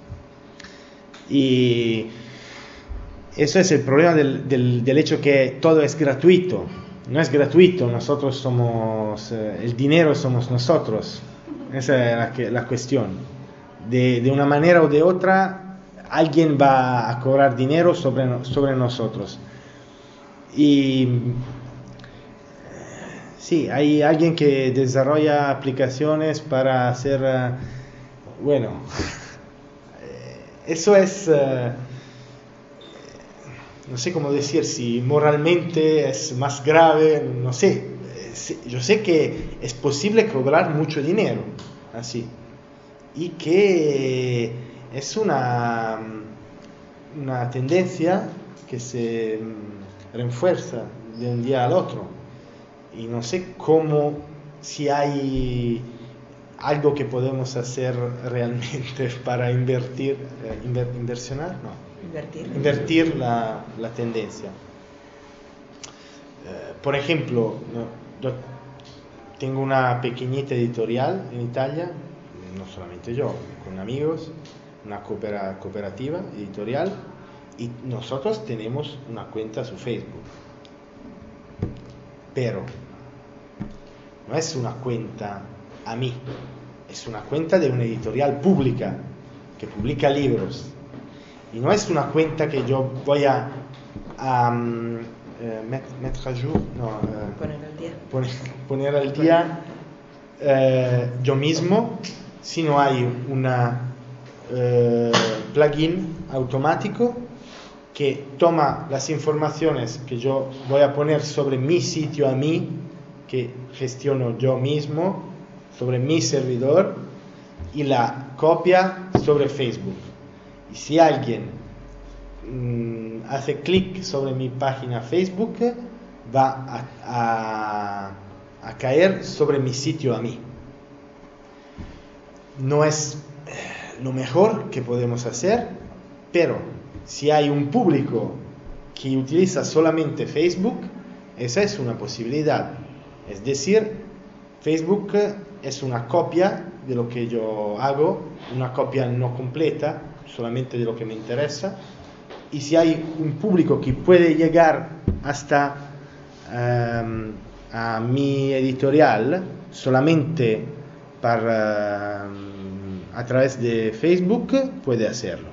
Y eso es el problema del hecho que todo es gratuito. No es gratuito, nosotros somos... el dinero somos nosotros. Esa es la cuestión. De una manera o de otra, alguien va a cobrar dinero sobre nosotros. Y sí, hay alguien que desarrolla aplicaciones para hacer, bueno, eso es, no sé cómo decir, si moralmente es más grave, no sé. Yo sé que es posible cobrar mucho dinero así y que es una tendencia que se refuerza de un día al otro y no sé si hay algo que podemos hacer realmente para invertir la tendencia. Por ejemplo, yo tengo una pequeñita editorial en Italia, no solamente yo, con amigos, una cooperativa editorial, y nosotros tenemos una cuenta su Facebook. Pero no es una cuenta a mí, es una cuenta de una editorial pública que publica libros. Y no es una cuenta que yo voy a mettre à jour, poner al día yo mismo, sino hay una plugin automático que toma las informaciones que yo voy a poner sobre mi sitio a mí que gestiono yo mismo sobre mi servidor y la copia sobre Facebook. Y si alguien hace clic sobre mi página Facebook, va a caer sobre mi sitio a mí. No es lo mejor que podemos hacer, pero si hay un público que utiliza solamente Facebook, esa es una posibilidad. Es decir, Facebook es una copia de lo que yo hago, una copia no completa, solamente de lo que me interesa. Y si hay un público que puede llegar hasta a mi editorial solamente a través de Facebook, puede hacerlo.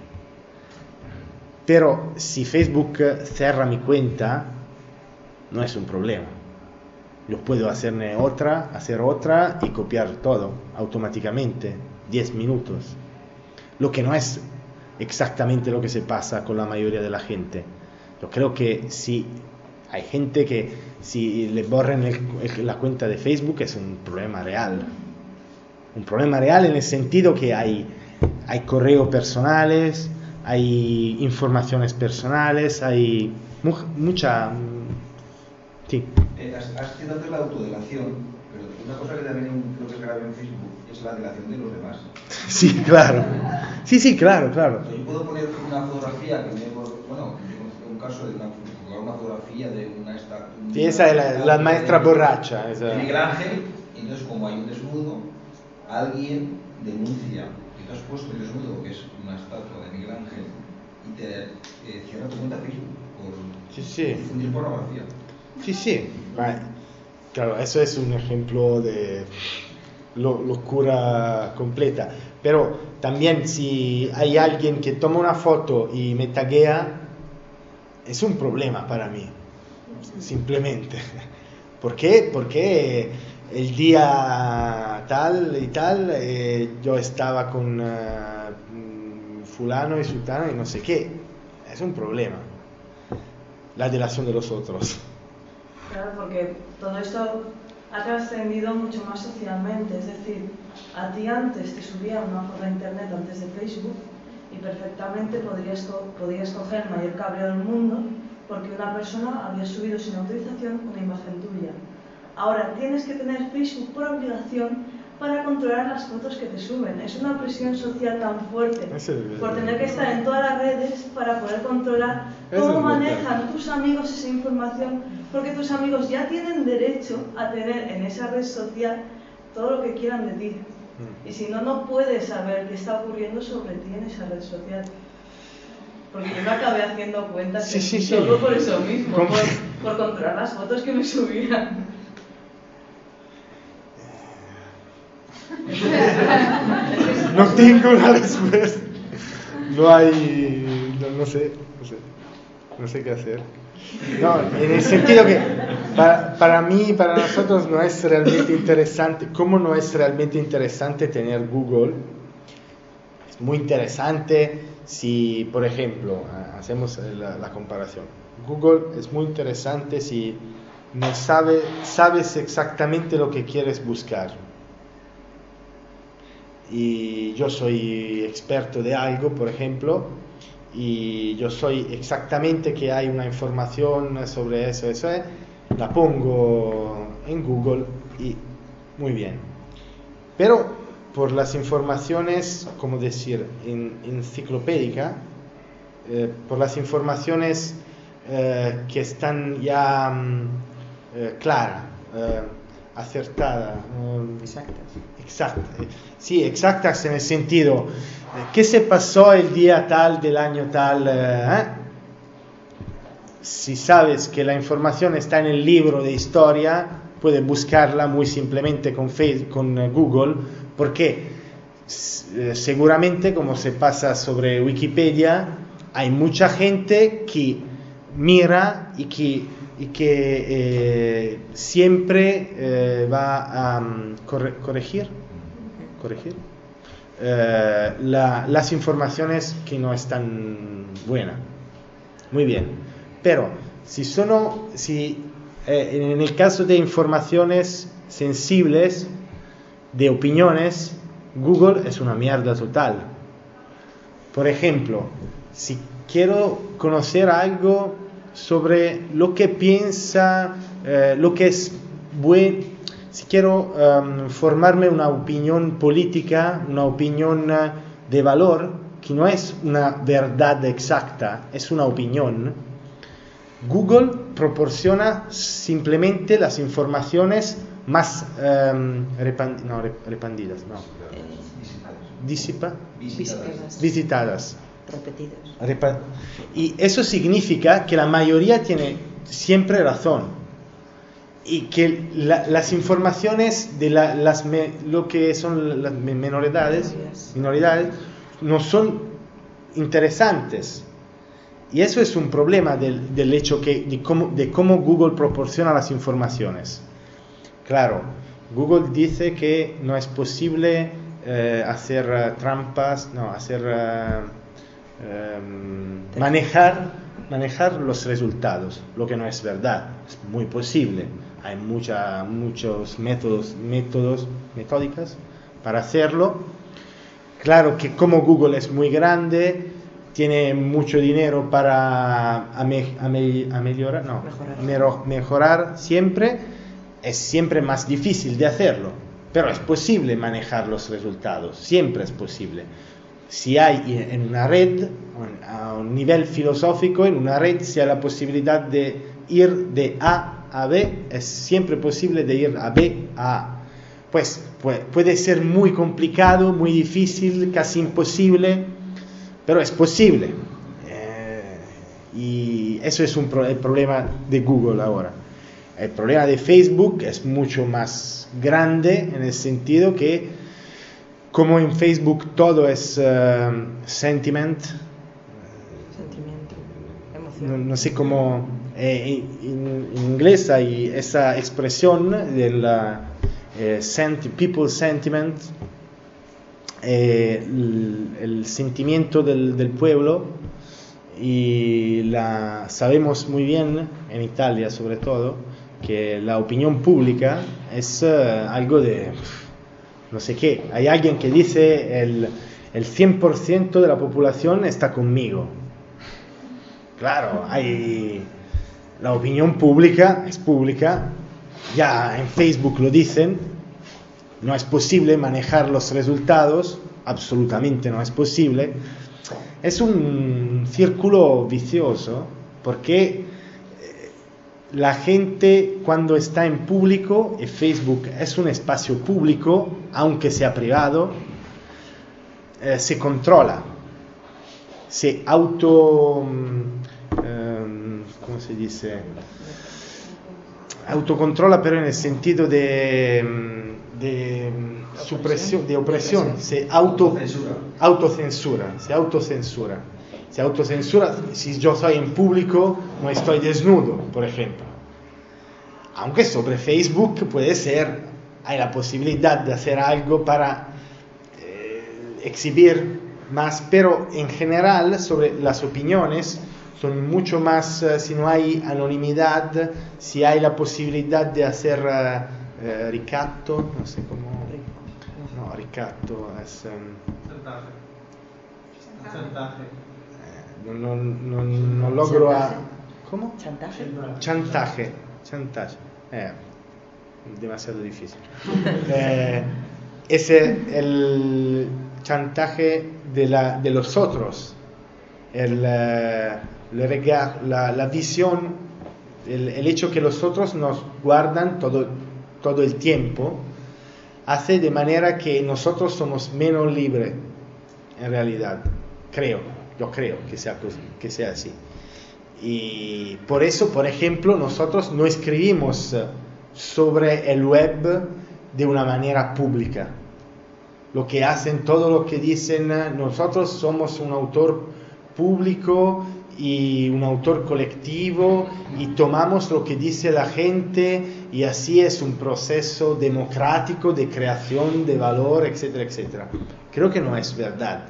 Pero si Facebook cierra mi cuenta, no es un problema. Yo puedo hacer otra y copiar todo automáticamente, 10 minutos. Lo que no es exactamente lo que se pasa con la mayoría de la gente. Yo creo que si hay gente que si le borran la cuenta de Facebook es un problema real. Un problema real en el sentido que hay correos personales, hay informaciones personales, hay mucha... Sí. Has citado antes la autodelación, pero una cosa que también creo que es grave en Facebook es la delación de los demás. Sí, claro. Sí, claro. Yo puedo poner una fotografía que bueno, un caso de una fotografía de una estatua. Sí, esa es la maestra borracha. Esa. De Miguel Ángel, entonces como hay un desnudo, alguien denuncia que tú has puesto el desnudo, que es una estatua de Miguel Ángel, y te cierra tu cuenta Facebook por difundir pornografía. Sí. Claro, eso es un ejemplo de locura completa. Pero también si hay alguien que toma una foto y me taguea, es un problema para mí, simplemente. ¿Por qué? Porque el día tal y tal yo estaba con fulano y sultano y no sé qué. Es un problema. La delación de los otros. Claro, porque todo esto ha trascendido mucho más socialmente. Es decir, a ti antes te subían una foto a internet antes de Facebook y perfectamente podías coger el mayor cabreo del mundo porque una persona había subido sin autorización una imagen tuya. Ahora tienes que tener Facebook por obligación para controlar las fotos que te suben. Es una presión social tan fuerte por tener que estar en todas las redes para poder controlar cómo manejan tus amigos esa información, porque tus amigos ya tienen derecho a tener en esa red social todo lo que quieran de ti. Y si no, no puedes saber qué está ocurriendo sobre ti en esa red social. Porque yo me acabé haciendo cuentas solo por eso mismo, por controlar las fotos que me subían. No tengo una respuesta. No sé qué hacer. No, en el sentido que para mí, para nosotros no es realmente interesante. ¿Cómo no es realmente interesante tener Google? Es muy interesante si, por ejemplo, hacemos la comparación. Google es muy interesante si no sabes exactamente lo que quieres buscar. Y yo soy experto de algo, por ejemplo, y yo soy exactamente que hay una información sobre eso, la pongo en Google y muy bien. Pero por las informaciones, como decir, enciclopédica, por las informaciones que están ya claras, acertadas, exactas en el sentido qué se pasó el día tal del año tal. Si sabes que la información está en el libro de historia, puedes buscarla muy simplemente con Google, porque seguramente, como se pasa sobre Wikipedia, hay mucha gente que mira y que siempre va a corregir las informaciones que no están buenas. Muy bien, pero si en el caso de informaciones sensibles, de opiniones, Google es una mierda total. Por ejemplo, si quiero conocer algo sobre lo que piensa, lo que es bueno, si quiero formarme una opinión política, una opinión de valor, que no es una verdad exacta, es una opinión, Google proporciona simplemente las informaciones más visitadas. Repetidas. Y eso significa que la mayoría tiene siempre razón. Y que las informaciones de lo que son las minoridades no son interesantes. Y eso es un problema del hecho de cómo Google proporciona las informaciones. Claro, Google dice que no es posible hacer trampas, manejar los resultados, lo que no es verdad. Es muy posible. Hay muchos metódicas para hacerlo. Claro que como Google es muy grande, tiene mucho dinero para mejorar siempre, es siempre más difícil de hacerlo, pero es posible manejar los resultados, siempre es posible. Si hay en una red, a un nivel filosófico, en una red, si hay la posibilidad de ir de A a B, es siempre posible de ir a B a A. Pues puede ser muy complicado, muy difícil, casi imposible, pero es posible. Y eso es el problema de Google ahora. El problema de Facebook es mucho más grande en el sentido que, como en Facebook todo es sentimiento, emoción. No sé cómo, en inglés hay esa expresión del people sentiment, el sentimiento del pueblo, y sabemos muy bien, en Italia sobre todo, que la opinión pública es algo de no sé qué. Hay alguien que dice el 100% de la población está conmigo. Claro, la opinión pública es pública, ya en Facebook lo dicen, no es posible manejar los resultados, absolutamente no es posible. Es un círculo vicioso, porque la gente, cuando está en público, y Facebook es un espacio público, aunque sea privado, se controla, se ¿cómo se dice? Autocontrola, pero en el sentido de supresión, de opresión, se autocensura. Si yo soy en público, no estoy desnudo, por ejemplo. Aunque sobre Facebook puede ser, hay la posibilidad de hacer algo para exhibir más, pero en general sobre las opiniones son mucho más, si no hay anonimidad, si hay la posibilidad de hacer ricatto, no sé cómo. No, ricatto es. Chantaje. No logro ¿cómo? Chantaje. Demasiado difícil. Es el chantaje de los otros, la visión, el hecho que los otros nos guardan todo el tiempo, hace de manera que nosotros somos menos libres, en realidad. Yo creo que sea así. Y por eso, por ejemplo, nosotros no escribimos sobre el web de una manera pública. Lo que hacen, todo lo que dicen, nosotros somos un autor público y un autor colectivo, y tomamos lo que dice la gente, y así es un proceso democrático de creación de valor, etcétera, etcétera. Creo que no es verdad.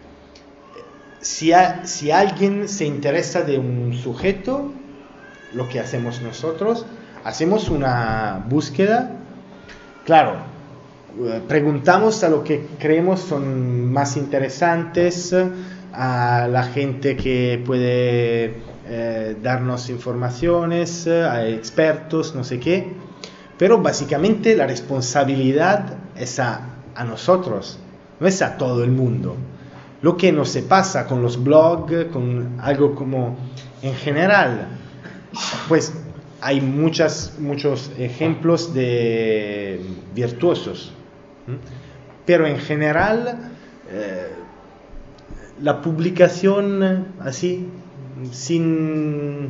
Si alguien se interesa de un sujeto, lo que hacemos nosotros, hacemos una búsqueda, claro, preguntamos a lo que creemos son más interesantes, a la gente que puede darnos informaciones, a expertos, no sé qué, pero básicamente la responsabilidad es a nosotros, no es a todo el mundo. Lo que no se pasa con los blogs, con algo como en general, pues hay muchos ejemplos de virtuosos, pero en general la publicación así, sin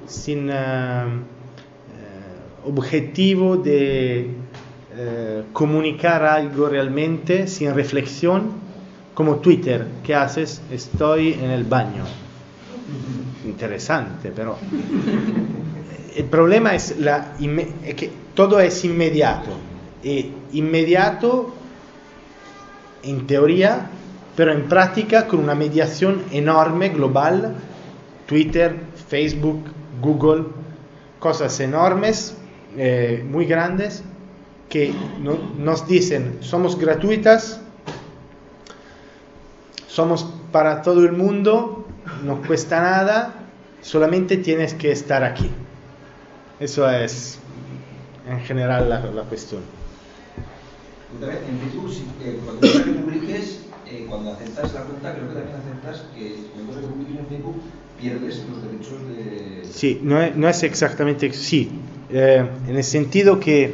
objetivo de comunicar algo realmente, sin reflexión, como Twitter, ¿qué haces? Estoy en el baño. Interesante, pero el problema es que todo es inmediato. Inmediato en teoría, pero en práctica con una mediación enorme, global. Twitter, Facebook, Google, cosas enormes, muy grandes, que nos dicen, somos gratuitas, somos para todo el mundo, no cuesta nada, solamente tienes que estar aquí. Eso es en general la cuestión. En Facebook, cuando tú publiques, cuando aceptas la cuenta, creo que también aceptas que cuando se publiques en Facebook pierdes los derechos de... Sí, no es exactamente... Sí, en el sentido que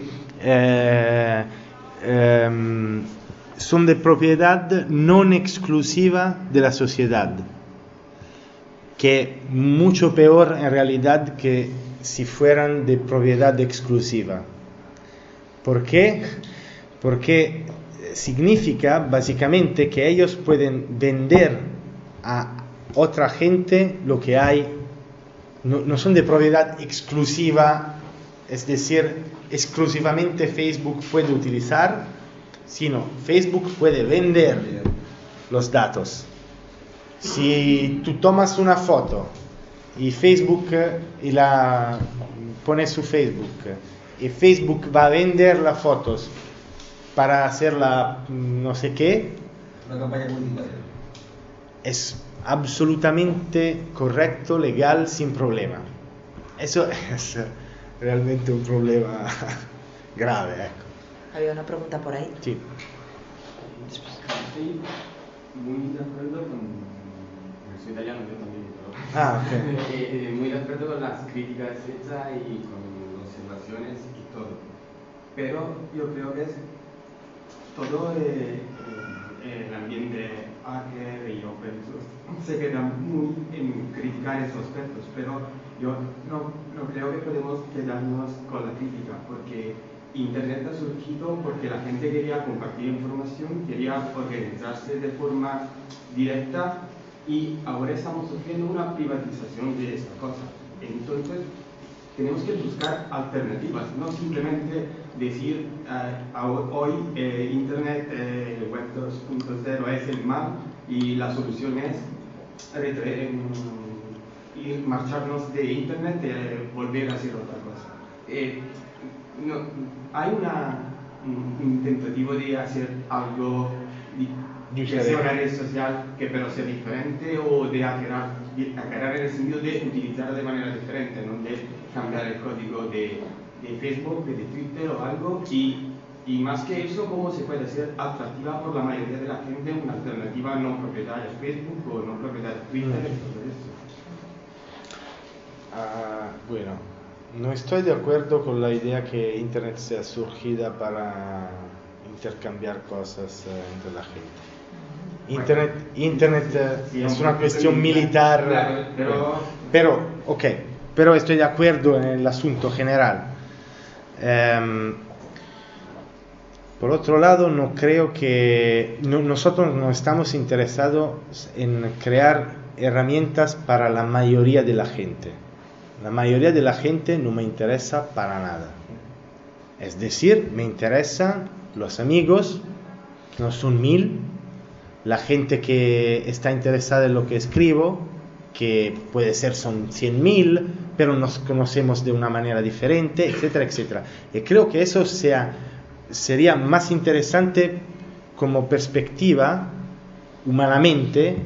son de propiedad no exclusiva de la sociedad, que mucho peor en realidad que si fueran de propiedad exclusiva. ¿Por qué? Porque significa básicamente que ellos pueden vender a otra gente lo que hay, no son de propiedad exclusiva, es decir, exclusivamente Facebook puede utilizar, sino Facebook puede vender los datos. Si tú tomas una foto y Facebook y la pones su Facebook y Facebook va a vender las fotos para hacerla no sé qué, una campaña publicitaria, es absolutamente correcto, legal, sin problema. Eso es realmente un problema grave, ecco. Había una pregunta por ahí. Sí. Estoy muy de acuerdo con... Soy italiano, yo también, pero... Ok. Muy de acuerdo con las críticas hechas y con observaciones y todo. Pero yo creo que es todo el ambiente hacker y open source se queda muy en criticar esos aspectos, pero yo no creo que podemos quedarnos con la crítica, porque Internet ha surgido porque la gente quería compartir información, quería organizarse de forma directa y ahora estamos sufriendo una privatización de esta cosa. Entonces, tenemos que buscar alternativas, no simplemente decir hoy Internet Web 2.0 es el mal y la solución es marcharnos de Internet y volver a hacer otra cosa. No, hay un tentativo de hacer algo que sea una red social pero sea diferente, o de hackear en el sentido de utilizarla de manera diferente, no de cambiar el código de Facebook, de Twitter o algo, y más que eso, cómo se puede hacer atractiva por la mayoría de la gente una alternativa no propietaria de Facebook o no propietaria de Twitter y todo eso. Bueno, no estoy de acuerdo con la idea que Internet sea surgida para intercambiar cosas entre la gente. Internet es una cuestión militar, claro, pero estoy de acuerdo en el asunto general. Por otro lado, no creo que nosotros no estamos interesados en crear herramientas para la mayoría de la gente. La mayoría de la gente no me interesa para nada. Es decir, me interesan los amigos, que no son 1000, la gente que está interesada en lo que escribo, que puede ser son 100.000, pero nos conocemos de una manera diferente, etcétera, etcétera. Y creo que eso sería más interesante como perspectiva humanamente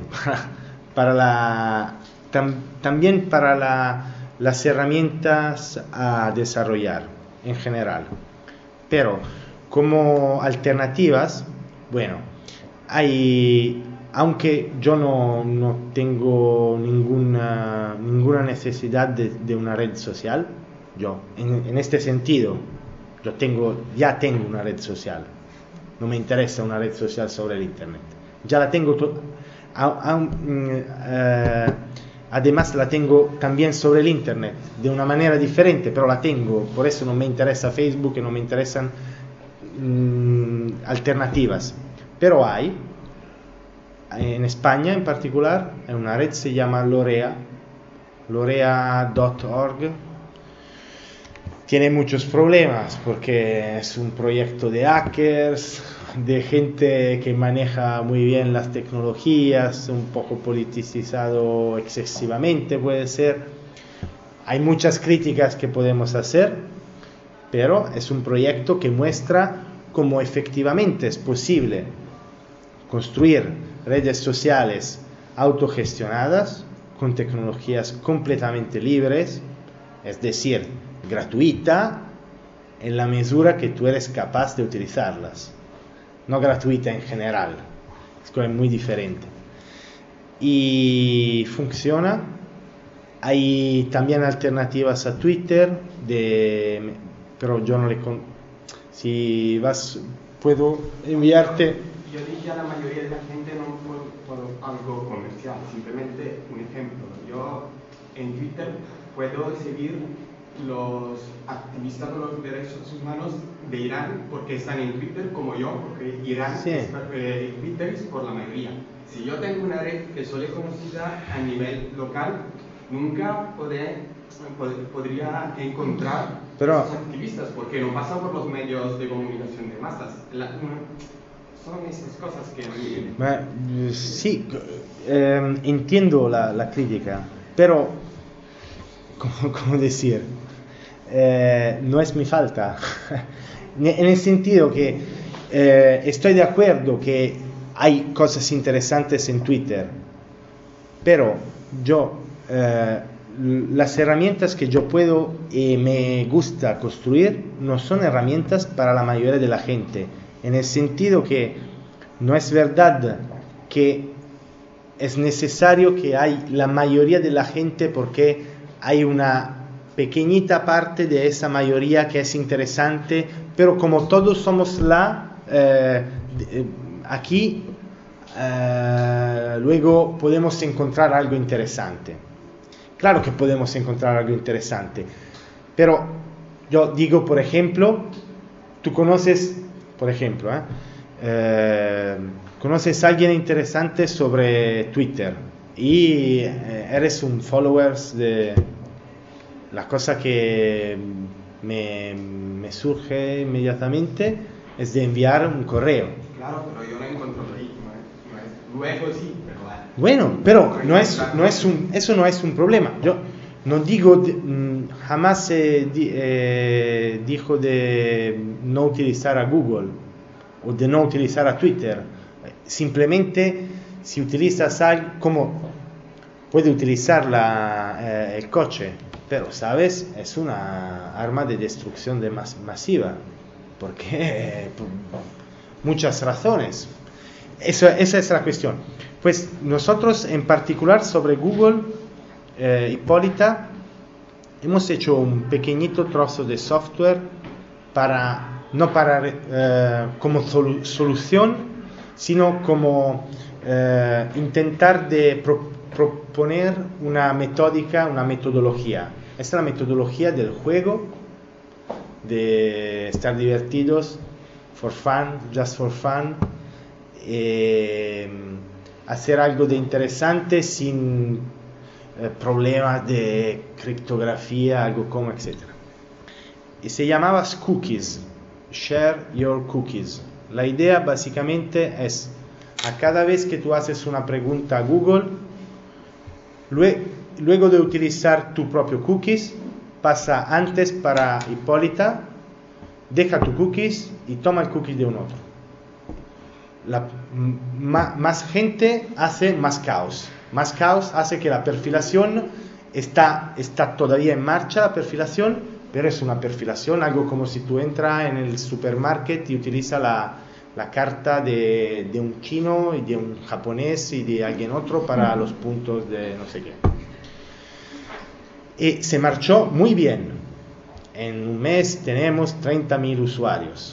también para las herramientas a desarrollar en general. Pero como alternativas, bueno, aunque yo no tengo ninguna necesidad de una red social, yo en este sentido, ya tengo una red social, no me interesa una red social sobre el internet, ya la tengo, además la tengo también sobre el internet, de una manera diferente, pero la tengo, por eso no me interesa Facebook y no me interesan alternativas, pero hay, en España en particular, hay una red, se llama lorea.org. Tiene muchos problemas porque es un proyecto de hackers, de gente que maneja muy bien las tecnologías, un poco politicizado excesivamente puede ser. Hay muchas críticas que podemos hacer, pero es un proyecto que muestra cómo efectivamente es posible construir redes sociales autogestionadas con tecnologías completamente libres, es decir, gratuita en la medida que tú eres capaz de utilizarlas, no gratuita en general, es muy diferente. Y funciona. Hay también alternativas a Twitter, pero yo no le si vas, puedo enviarte. Yo dije a la mayoría de la gente no por algo comercial, simplemente un ejemplo. Yo en Twitter puedo seguir los activistas de los derechos humanos de Irán porque están en Twitter como yo, porque Irán es Twitter por la mayoría. Si yo tengo una red que solo es conocida a nivel local, nunca podría encontrar a esos activistas porque no pasan por los medios de comunicación de masas. Son esas cosas que... Sí, entiendo la crítica, pero, ¿cómo decir? No es mi falta, en el sentido que estoy de acuerdo que hay cosas interesantes en Twitter, pero las herramientas que yo puedo y me gusta construir no son herramientas para la mayoría de la gente, en el sentido que no es verdad que es necesario que hay la mayoría de la gente, porque hay una pequeñita parte de esa mayoría que es interesante, pero como todos somos aquí luego podemos encontrar algo interesante. Claro que podemos encontrar algo interesante, pero yo digo, por ejemplo, tú conoces, por ejemplo, conoces a alguien interesante sobre Twitter y eres un follower de... La cosa que me surge inmediatamente es de enviar un correo. Claro, pero yo no encuentro ahí, luego sí, pero... Bueno, pero eso no es un problema. Yo no digo, jamás dijo de no utilizar a Google o de no utilizar a Twitter. Simplemente, si utilizas algo, como puede utilizar el coche, pero sabes, es una arma de destrucción masiva, porque por muchas razones. Esa es la cuestión. Pues nosotros en particular sobre Google, Hipólita, hemos hecho un pequeñito trozo de software como solución, sino como intentar de proponer una metodología. Esta es la metodología del juego, de estar divertidos, for fun, just for fun, hacer algo de interesante sin problemas de criptografía, algo como, etc. Y se llamaba Cookies, Share Your Cookies. La idea básicamente es, a cada vez que tú haces una pregunta a Google, Luego de utilizar tu propio cookies, pasa antes para Hipólita, deja tu cookies y toma el cookie de un otro. Más gente hace más caos. Más caos hace que la perfilación está todavía en marcha, la perfilación, pero es una perfilación, algo como si tú entras en el supermarket y utilizas la carta de un chino y de un japonés y de alguien otro para los puntos de no sé qué. Y se marchó muy bien. En un mes tenemos 30.000 usuarios.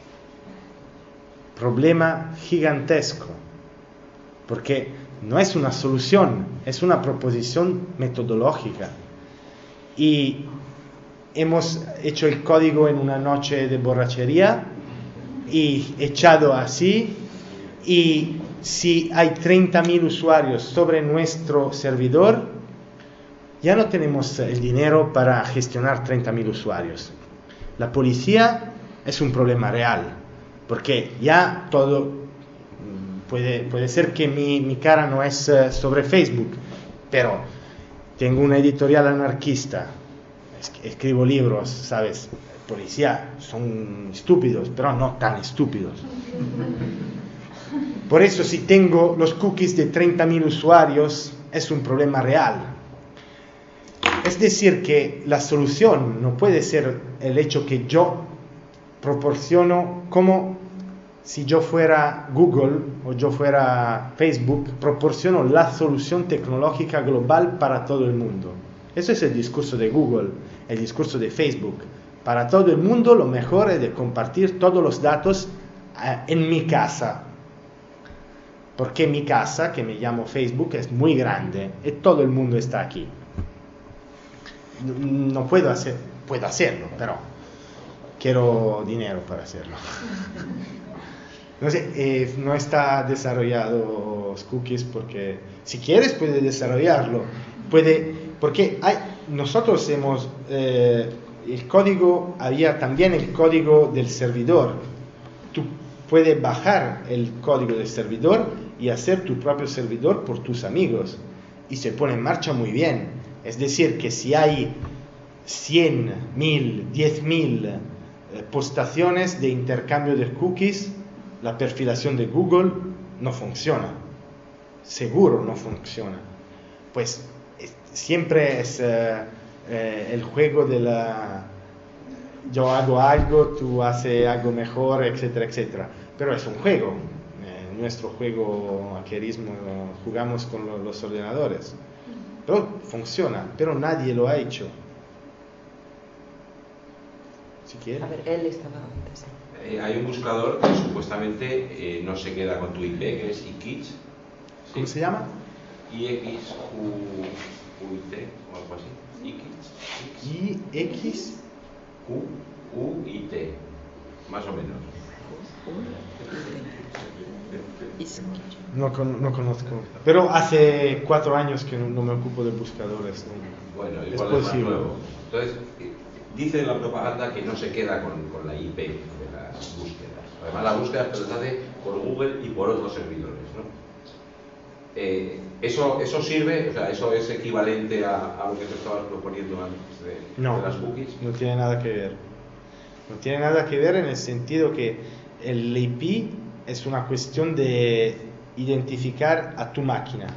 Problema gigantesco, porque no es una solución, es una proposición metodológica. Y hemos hecho el código en una noche de borrachería y echado así, y si hay 30.000 usuarios sobre nuestro servidor, ya no tenemos el dinero para gestionar 30.000 usuarios. La policía es un problema real, porque ya todo puede ser que mi cara no es sobre Facebook, pero tengo una editorial anarquista, escribo libros, ¿sabes? Policía son estúpidos, pero no tan estúpidos. Por eso, si tengo los cookies de 30.000 usuarios, es un problema real. Es decir, que la solución no puede ser el hecho que yo proporciono, como si yo fuera Google o yo fuera Facebook, proporciono la solución tecnológica global para todo el mundo. Eso es el discurso de Google, el discurso de Facebook. Para todo el mundo lo mejor es de compartir todos los datos en mi casa. Porque mi casa, que me llamo Facebook, es muy grande y todo el mundo está aquí. No puedo hacerlo, pero quiero dinero para hacerlo. No sé, no está desarrollado los cookies, porque si quieres puedes desarrollarlo. Porque nosotros hemos el código, había también el código del servidor. Tú puedes bajar el código del servidor y hacer tu propio servidor por tus amigos, y se pone en marcha muy bien. Es decir, que si hay 100, 1000, 10.000 postaciones de intercambio de cookies, la perfilación de Google no funciona. Seguro no funciona. Pues siempre es el juego de yo hago algo, tú haces algo mejor, etcétera, etcétera. Pero es un juego. Nuestro juego hackerismo jugamos con los ordenadores. Pero funciona, pero nadie lo ha hecho. Si quiere. A ver, él estaba antes. Hay un buscador que supuestamente no se queda con tu IP, que es iKits. ¿Sí? ¿Cómo se llama? IXQUIT o algo así. iKits. IXQUIT, más o menos. No conozco, pero hace 4 años que no me ocupo de buscadores. Bueno, es igual es más posible. nuevo. Entonces, dice en la propaganda que no se queda con la IP de las búsquedas. Además, las búsquedas se las hace por Google y por otros servidores, ¿no? ¿Eso sirve? O sea, ¿eso es equivalente a lo que te estabas proponiendo antes de las cookies? No tiene nada que ver. No tiene nada que ver en el sentido que el IP es una cuestión de identificar a tu máquina.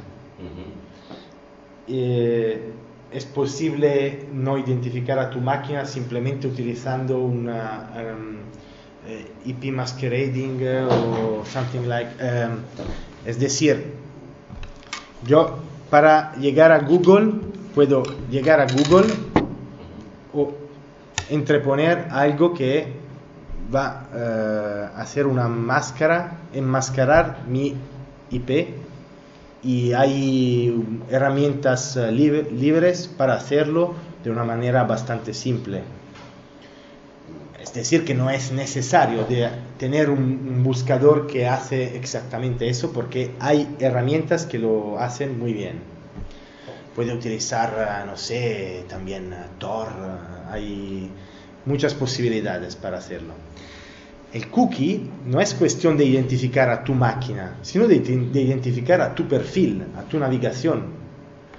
Es posible no identificar a tu máquina simplemente utilizando una IP masquerading o something like. Es decir, yo para llegar a Google puedo llegar a Google o entreponer algo que va a hacer una máscara, enmascarar mi IP, y hay herramientas libres para hacerlo de una manera bastante simple. Es decir, que no es necesario tener un buscador que hace exactamente eso, porque hay herramientas que lo hacen muy bien. Puede utilizar, no sé, también Tor, hay muchas posibilidades para hacerlo. El cookie no es cuestión de identificar a tu máquina, sino de identificar a tu perfil, a tu navegación.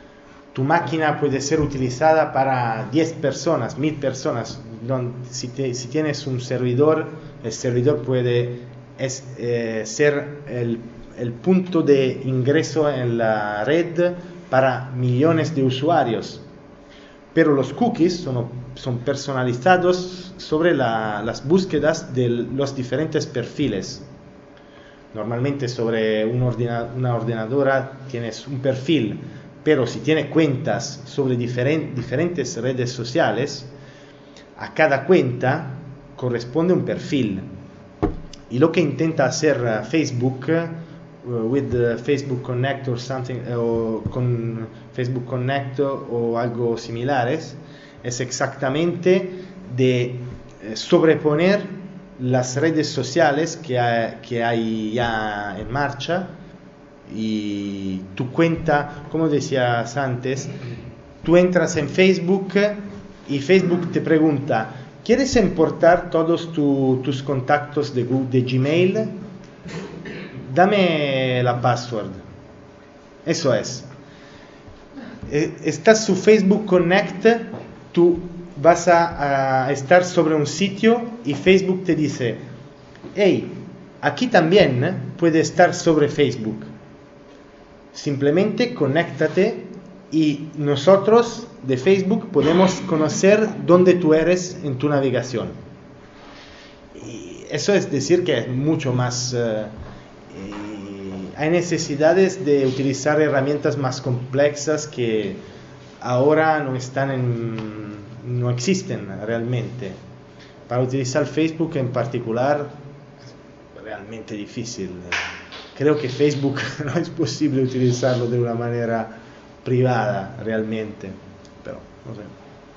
tu máquina puede ser utilizada para 10 personas, 1000 personas. Si tienes un servidor, el servidor puede ser el punto de ingreso en la red para millones de usuarios. Pero los cookies son personalizados sobre las búsquedas de los diferentes perfiles. Normalmente sobre una ordenadora tienes un perfil, pero si tienes cuentas sobre diferentes redes sociales, a cada cuenta corresponde un perfil. Y lo que intenta hacer Facebook with Facebook Connect or something, o con Facebook Connect o algo similares, es exactamente de sobreponer las redes sociales que hay ya en marcha. Y tu cuenta, como decías antes, tú entras en Facebook y Facebook te pregunta: ¿quieres importar todos tus contactos de Gmail? Dame la password. Eso es. Estás su Facebook Connect, tú vas a estar sobre un sitio y Facebook te dice: hey, aquí también puede estar sobre Facebook. Simplemente conéctate y nosotros de Facebook podemos conocer dónde tú eres en tu navegación. Y eso es decir que es mucho más... hay necesidades de utilizar herramientas más complejas que ahora no existen realmente. Para utilizar Facebook en particular es realmente difícil. Creo que Facebook no es posible utilizarlo de una manera privada realmente, pero no sé.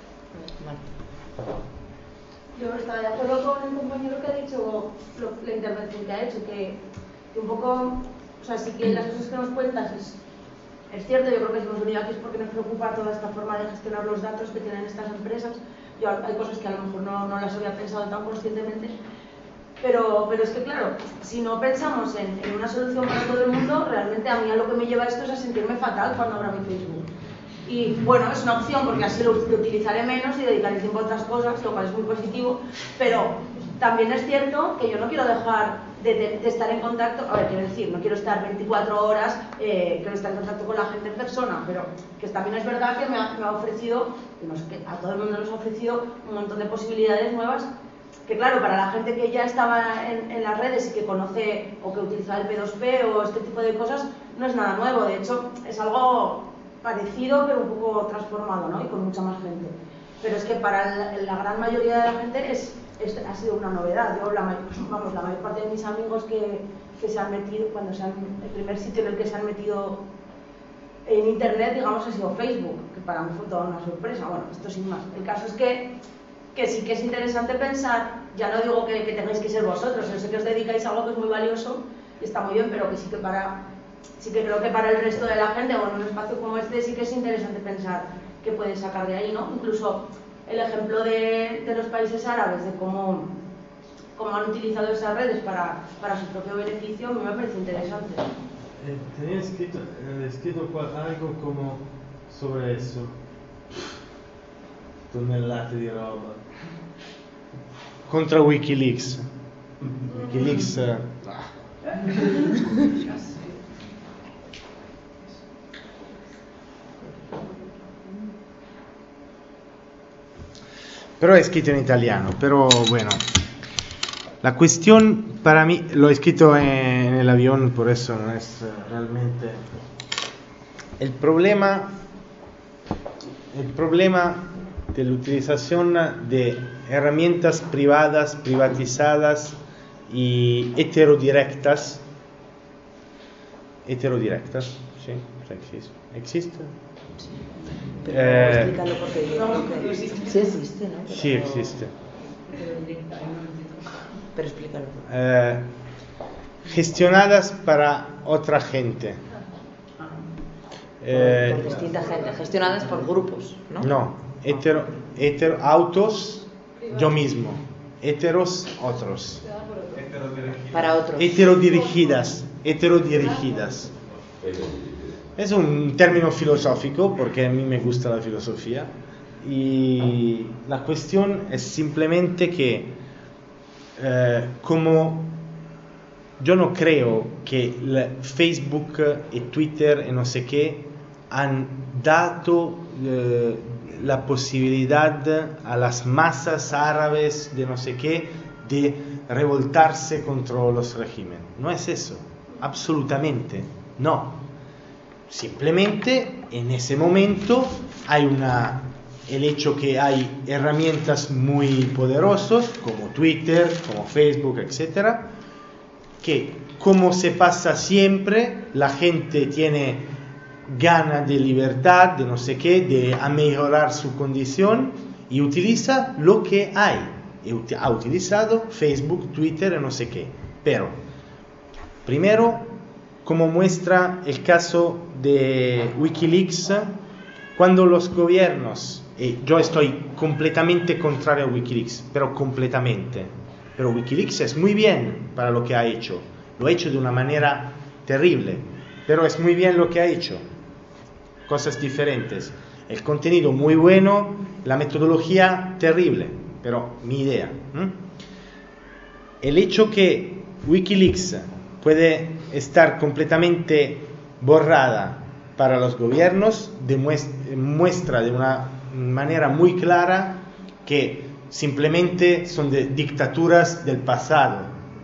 Yo estaba de acuerdo con el compañero que ha dicho, la intervención que ha hecho, que un poco, o sea, sí que las cosas que nos cuentas es cierto. Yo creo que si hemos venido aquí es porque nos preocupa toda esta forma de gestionar los datos que tienen estas empresas. Hay cosas que a lo mejor no las había pensado tan conscientemente. Pero es que claro, si no pensamos en una solución para todo el mundo, realmente a mí a lo que me lleva esto es a sentirme fatal cuando abro mi Facebook. Y bueno, es una opción porque así lo utilizaré menos y dedicaré tiempo a otras cosas, lo cual es muy positivo, pero también es cierto que yo no quiero dejar de estar en contacto, a ver, quiero decir, no quiero estar 24 horas, quiero estar en contacto con la gente en persona, pero que también es verdad que me ha ofrecido, no sé, que a todo el mundo nos ha ofrecido un montón de posibilidades nuevas. Que claro, para la gente que ya estaba en las redes y que conoce o que utiliza el P2P o este tipo de cosas, no es nada nuevo. De hecho, es algo parecido pero un poco transformado, ¿no? Y con mucha más gente. Pero es que para la gran mayoría de la gente ha sido una novedad. Yo, la mayor parte de mis amigos que se han metido, el primer sitio en el que se han metido en internet, digamos, ha sido Facebook, que para mí fue toda una sorpresa. Bueno, esto sin más. El caso es que sí que es interesante pensar, ya no digo que tengáis que ser vosotros, yo sé que os dedicáis a algo que es muy valioso y está muy bien, pero que sí que creo que para el resto de la gente o en un espacio como este sí que es interesante pensar qué puedes sacar de ahí, ¿no? Incluso el ejemplo de los países árabes, de cómo han utilizado esas redes para su propio beneficio, a mí me parece interesante. Tenía escrito algo como sobre eso. Tonnellate di roba. Contra Wikileaks. Wikileaks. Pero è scritto in italiano, pero bueno. La cuestión para mí, lo he escrito en el avión, por eso no es realmente... El problema de la utilización de herramientas privadas, privatizadas y heterodirectas, ¿sí? ¿Existe? Sí. Pero explícalo porque yo creo que sí existe, ¿no? Sí existe. Pero explícalo. Gestionadas para otra gente. Por distinta gente, gestionadas por grupos, ¿no? No, autos, yo mismo. Heteros, otros. Para otros. Heterodirigidas. Es un término filosófico porque a mí me gusta la filosofía y la cuestión es simplemente que como yo no creo que Facebook y Twitter y no sé qué han dado la posibilidad a las masas árabes de no sé qué de revoltarse contra los regímenes. No es eso, absolutamente no. Simplemente en ese momento hay el hecho que hay herramientas muy poderosas como Twitter, como Facebook, etcétera, que como se pasa siempre, la gente tiene ganas de libertad, de no sé qué, de mejorar su condición y utiliza lo que hay. Ha utilizado Facebook, Twitter y no sé qué. Pero, primero, como muestra el caso de Wikileaks, cuando los gobiernos, yo estoy completamente contrario a Wikileaks, pero completamente, pero Wikileaks es muy bien para lo que ha hecho, lo ha hecho de una manera terrible, pero es muy bien lo que ha hecho, cosas diferentes, el contenido muy bueno, la metodología terrible, pero mi idea. El hecho que Wikileaks puede estar completamente borrada para los gobiernos muestra de una manera muy clara que simplemente son de dictaduras del pasado.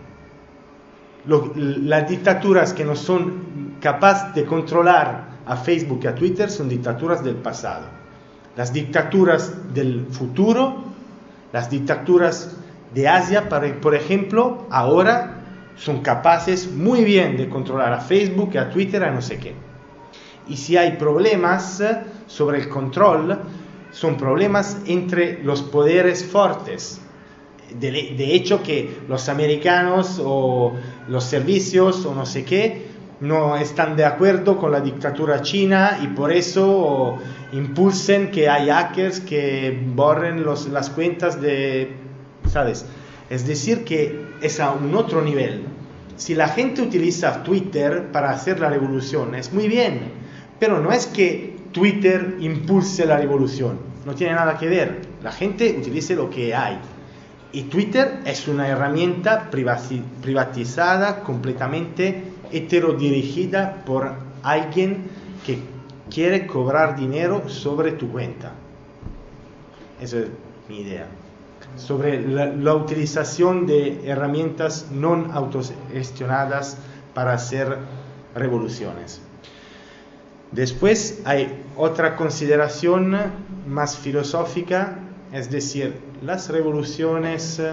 Las dictaduras que no son capaces de controlar a Facebook y a Twitter son dictaduras del pasado. Las dictaduras del futuro, las dictaduras de Asia, por ejemplo, ahora son capaces muy bien de controlar a Facebook y a Twitter, a no sé qué. Y si hay problemas sobre el control, son problemas entre los poderes fuertes. De hecho, que los americanos o los servicios o no sé qué no están de acuerdo con la dictadura china y por eso impulsen que hay hackers que borren las cuentas de, ¿sabes? Es decir, que es a un otro nivel. Si la gente utiliza Twitter para hacer la revolución, es muy bien, pero no es que Twitter impulse la revolución, no tiene nada que ver. La gente utiliza lo que hay. Y Twitter es una herramienta privatizada, completamente heterodirigida por alguien que quiere cobrar dinero sobre tu cuenta. Esa es mi idea. Sobre la utilización de herramientas no autogestionadas para hacer revoluciones. Después hay otra consideración más filosófica, es decir, las revoluciones,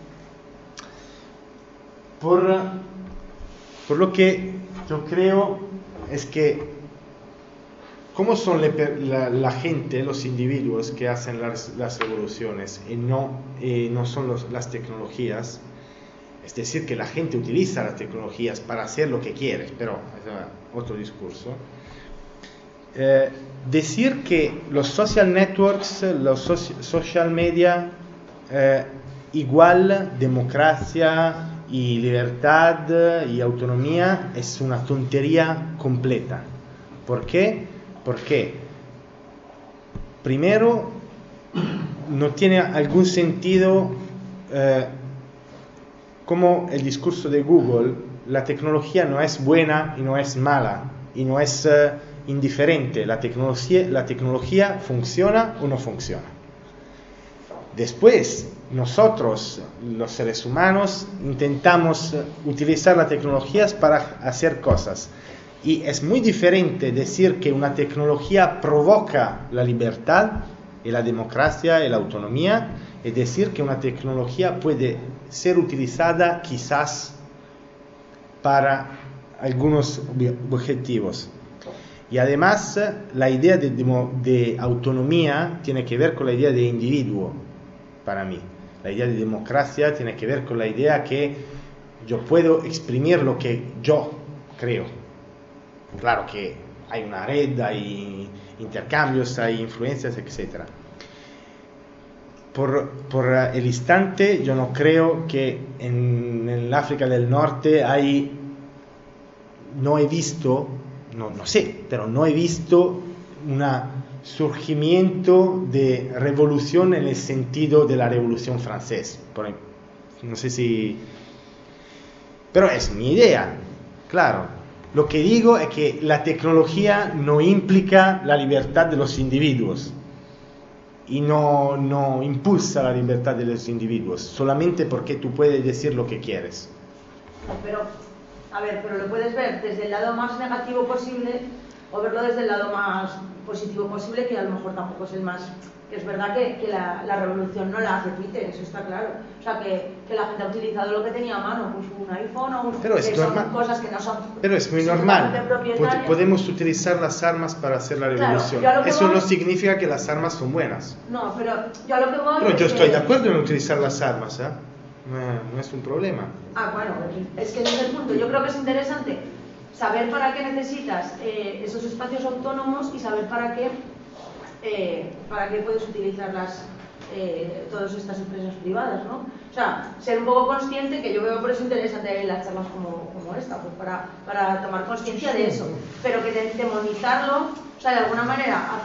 por lo que yo creo es que ¿cómo son la gente, los individuos que hacen las revoluciones y no son las tecnologías? Es decir, que la gente utiliza las tecnologías para hacer lo que quiere, pero es otro discurso. Decir que los social networks, los social media, igual democracia y libertad y autonomía es una tontería completa. ¿Por qué? Porque primero no tiene algún sentido como el discurso de Google. La tecnología no es buena y no es mala y no es indiferente. La tecnología funciona o no funciona. Después nosotros, los seres humanos, intentamos utilizar las tecnologías para hacer cosas. Y es muy diferente decir que una tecnología provoca la libertad y la democracia y la autonomía, y decir que una tecnología puede ser utilizada quizás para algunos objetivos. Y además la idea de autonomía tiene que ver con la idea de individuo, para mí. La idea de democracia tiene que ver con la idea que yo puedo exprimir lo que yo creo. Claro que hay una red, hay intercambios, hay influencias, etc. Por el instante yo no creo que en el África del Norte no he visto no sé, pero no he visto un surgimiento de revolución en el sentido de la Revolución Francesa. No sé si... Pero es mi idea, claro. Lo que digo es que la tecnología no implica la libertad de los individuos y no impulsa la libertad de los individuos, solamente porque tú puedes decir lo que quieres. Pero, a ver, pero lo puedes ver desde el lado más negativo posible o verlo desde el lado más positivo posible, que a lo mejor tampoco es el más... Que es verdad que la revolución no la hace Twitter, eso está claro. O sea, que la gente ha utilizado lo que tenía a mano, pues un iPhone o un... Pero es normal. Son cosas que no son... Pero es muy normal. Podemos utilizar las armas para hacer la revolución. Claro, eso no significa que las armas son buenas. No, pero yo a lo que voy... Pero yo estoy de acuerdo en utilizar las armas, ¿eh? No es un problema. Bueno, es que ese es el punto. Yo creo que es interesante saber para qué necesitas esos espacios autónomos y saber para qué puedes utilizar todas estas empresas privadas, ¿no? O sea, ser un poco consciente, que yo veo por eso interesante las charlas como esta, pues para tomar conciencia de eso, pero que demonizarlo, o sea, de alguna manera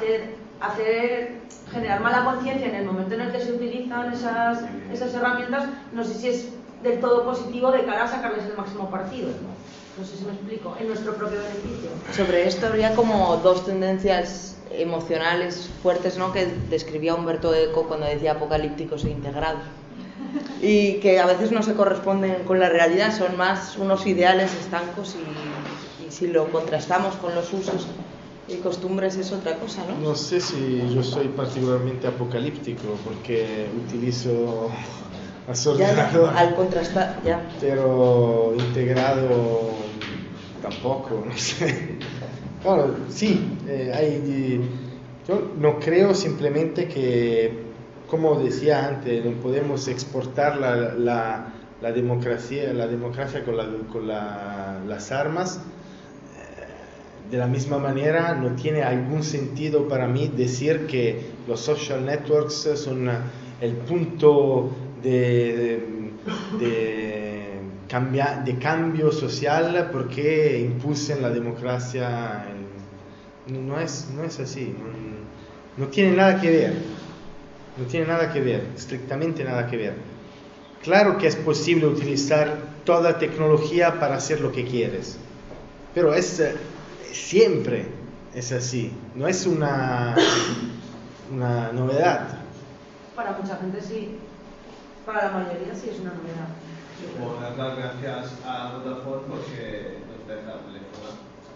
generar mala conciencia en el momento en el que se utilizan esas herramientas, no sé si es del todo positivo de cara a sacarles el máximo partido, ¿no? No sé si me explico, en nuestro propio beneficio. Sobre esto habría como dos tendencias emocionales fuertes, ¿no?, que describía Umberto Eco cuando decía apocalípticos e integrados, y que a veces no se corresponden con la realidad, son más unos ideales estancos y si lo contrastamos con los usos y costumbres es otra cosa, ¿no? No sé si yo soy particularmente apocalíptico porque utilizo ordenador, al contrastar, ya. Pero integrado tampoco, no sé. Bueno, sí, yo no creo simplemente que, como decía antes, no podemos exportar la democracia con las armas. De la misma manera, no tiene algún sentido para mí decir que los social networks son el punto de cambio social porque impulsen la democracia. No es así, no tiene nada que ver, estrictamente nada que ver. Claro que es posible utilizar toda tecnología para hacer lo que quieres, pero siempre es así, no es una novedad. Para mucha gente sí, para la mayoría sí es una novedad. Supongo dar las gracias a Vodafone porque nos deja teléfono.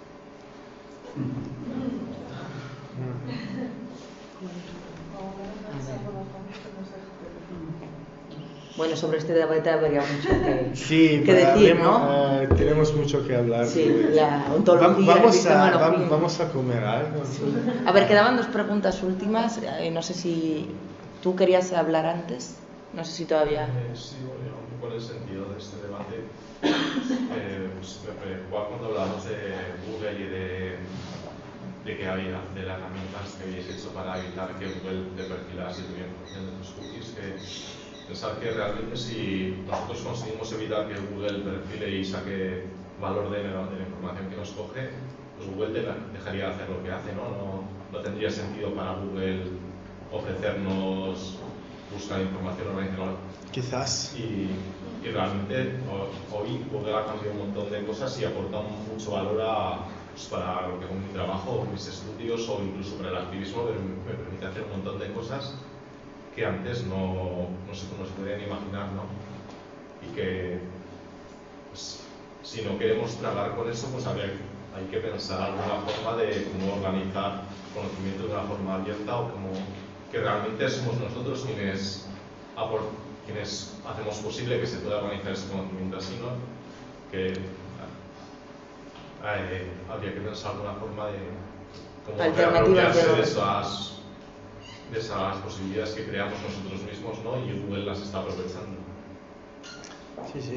Bueno, sobre este debate habría mucho que decir, ¿no? Tenemos mucho que hablar. Sí, la ontología, vamos a comer algo. Sí. A ver, quedaban dos preguntas últimas. No sé si tú querías hablar antes. No sé si todavía... Sí, bueno, un poco en el sentido de este debate. Pues me preocupaba cuando hablamos de Google y de que había, de las herramientas que habéis hecho para evitar que Google te perfilara si tuviera información de tus cookies, que pensar que realmente si nosotros conseguimos evitar que Google perfile y saque valor de la información que nos coge, pues Google dejaría de hacer lo que hace, ¿no? No tendría sentido para Google ofrecernos buscar información organizacional. Quizás. Y realmente hoy Google ha cambiado un montón de cosas y aporta mucho valor para lo que con mi trabajo, mis estudios o incluso para el activismo me permite hacer un montón de cosas que antes no se podían imaginar, ¿no? Y que pues, si no queremos tragar con eso, pues a ver, hay que pensar alguna forma de cómo organizar conocimiento de una forma abierta o como que realmente somos nosotros quienes hacemos posible que se pueda organizar ese conocimiento así, ¿no? Que habría que pensar alguna forma de cómo apropiarse de esas posibilidades que creamos nosotros mismos, ¿no? Y Google las está aprovechando. Sí.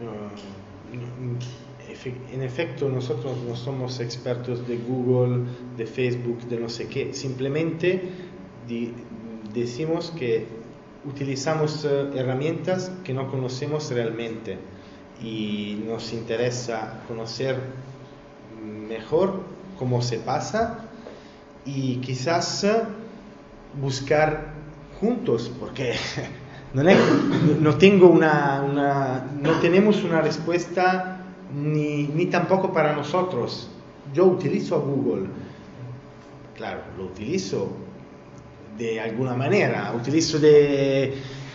En efecto, nosotros no somos expertos de Google, de Facebook, de no sé qué. Simplemente decimos que utilizamos herramientas que no conocemos realmente y nos interesa conocer mejor cómo se pasa y quizás buscar juntos, porque no tenemos una respuesta ni tampoco para nosotros. Yo utilizo a Google, claro, lo utilizo de alguna manera, utilizo de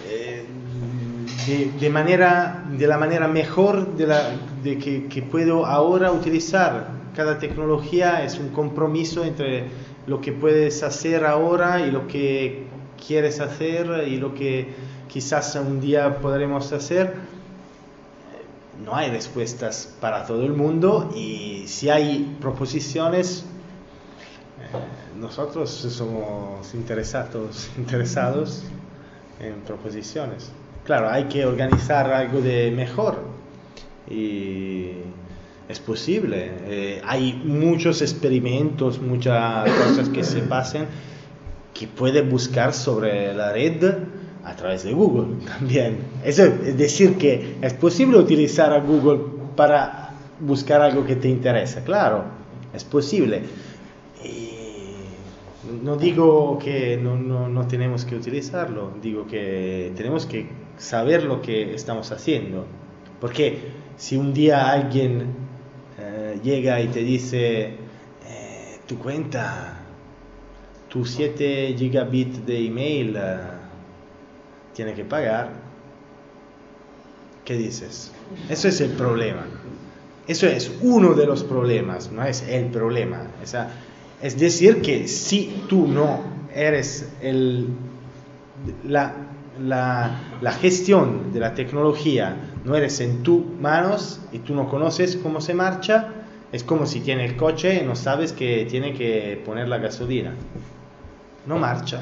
la manera mejor que puedo ahora utilizar. Cada tecnología es un compromiso entre lo que puedes hacer ahora y lo que quieres hacer y lo que quizás un día podremos hacer. No hay respuestas para todo el mundo y si hay proposiciones, nosotros somos interesados en proposiciones. Claro, hay que organizar algo de mejor y es posible. Hay muchos experimentos, muchas cosas que se pasan que puedes buscar sobre la red a través de Google también. Eso es decir que es posible utilizar a Google para buscar algo que te interesa. Claro, es posible. No digo que no tenemos que utilizarlo, digo que tenemos que saber lo que estamos haciendo. Porque si un día alguien llega y te dice, tu cuenta, tus 7 gigabits de email tiene que pagar, ¿qué dices? Eso es el problema. Eso es uno de los problemas, no es el problema. Es decir que si tú no eres la gestión de la tecnología, no eres en tus manos y tú no conoces cómo se marcha, es como si tienes el coche y no sabes que tiene que poner la gasolina. No marcha.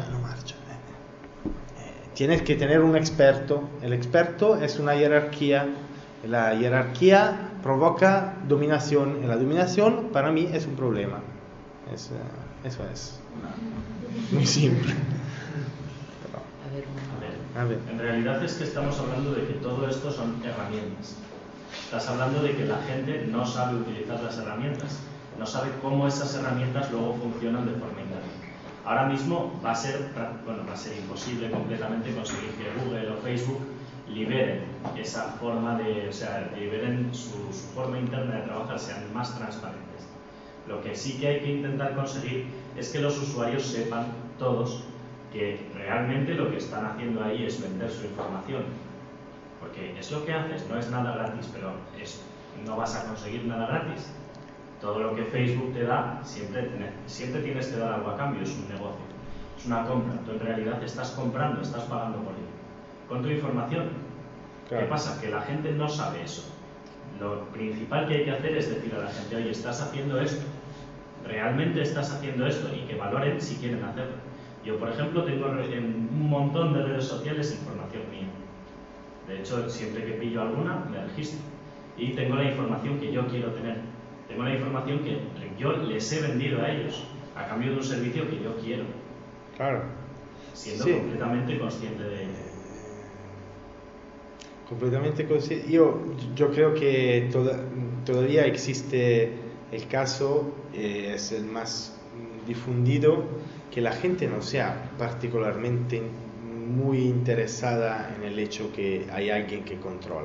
Tienes que tener un experto. El experto es una jerarquía. La jerarquía provoca dominación y la dominación para mí es un problema. Eso es muy simple. A ver, en realidad es que estamos hablando de que todo esto son herramientas. Estás hablando de que la gente no sabe utilizar las herramientas, no sabe cómo esas herramientas luego funcionan de forma interna. Ahora mismo va a ser imposible completamente conseguir que Google o Facebook liberen esa forma liberen su forma interna de trabajar, sean más transparentes. Lo que sí que hay que intentar conseguir es que los usuarios sepan todos que realmente lo que están haciendo ahí es vender su información. Porque es lo que haces, no es nada gratis, pero no vas a conseguir nada gratis. Todo lo que Facebook te da, siempre tienes que dar algo a cambio, es un negocio, es una compra. Tú en realidad estás comprando, estás pagando por ello. Con tu información. Claro. ¿Qué pasa? Que la gente no sabe eso. Lo principal que hay que hacer es decir a la gente, oye, estás haciendo esto, realmente estás haciendo esto, y que valoren si quieren hacerlo. Yo, por ejemplo, tengo en un montón de redes sociales información mía. De hecho, siempre que pillo alguna, me registro. Y tengo la información que yo quiero tener. Tengo la información que yo les he vendido a ellos, a cambio de un servicio que yo quiero. Claro. Siendo completamente consciente de ello. Completamente consciente. Yo creo que todavía existe el caso, es el más difundido, que la gente no sea particularmente muy interesada en el hecho que hay alguien que controla.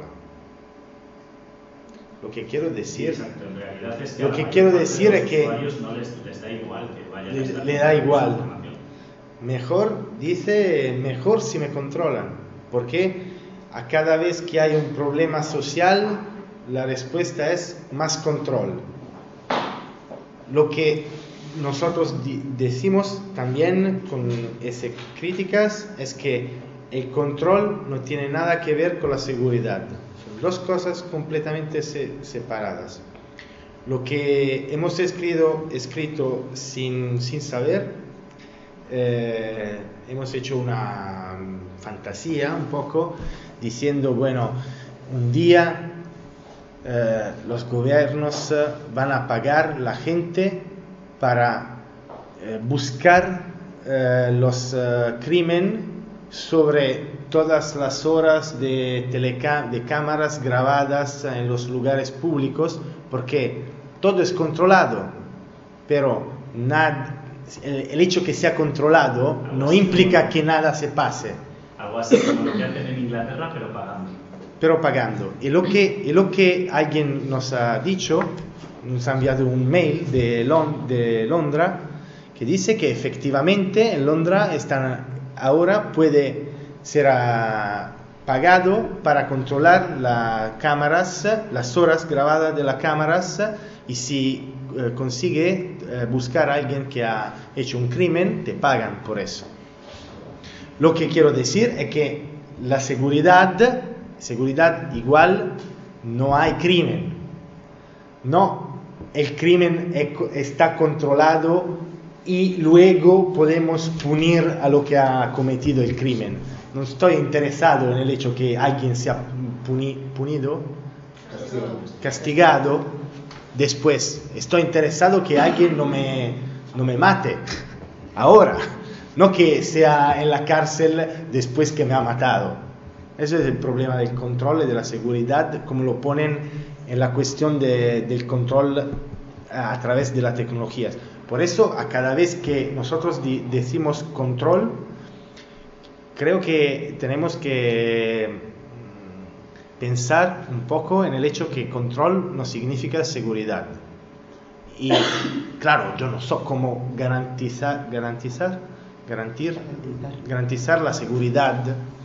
Lo que quiero decir, exacto, en realidad es que lo que quiero decir es que no les da igual que vayan a estar le da igual. Mejor si me controlan, porque a cada vez que hay un problema social, la respuesta es más control. Lo que nosotros decimos también con esas críticas es que el control no tiene nada que ver con la seguridad. Son dos cosas completamente separadas. Lo que hemos escrito sin saber, hemos hecho una fantasía un poco, diciendo, bueno, un día los gobiernos van a pagar la gente para buscar los crímenes sobre todas las horas de cámaras grabadas en los lugares públicos, porque todo es controlado. pero el hecho que sea controlado no implica que nada se pase. Algo así como lo que hacen en Inglaterra, pero pagando. Y lo que alguien nos ha dicho, nos ha enviado un mail de Londres, que dice que efectivamente en Londres ahora puede ser pagado para controlar las cámaras, las horas grabadas de las cámaras, y si consigue buscar a alguien que ha hecho un crimen, te pagan por eso. Lo que quiero decir es que la seguridad igual no hay crimen. No, el crimen está controlado y luego podemos punir a lo que ha cometido el crimen. No estoy interesado en el hecho que alguien sea castigado después. Estoy interesado que alguien no me mate ahora, no que sea en la cárcel después que me ha matado. Ese es el problema del control y de la seguridad, como lo ponen en la cuestión del control a través de las tecnologías. Por eso, a cada vez que nosotros decimos control, creo que tenemos que pensar un poco en el hecho que control no significa seguridad. Y claro, yo no sé cómo garantizar la seguridad,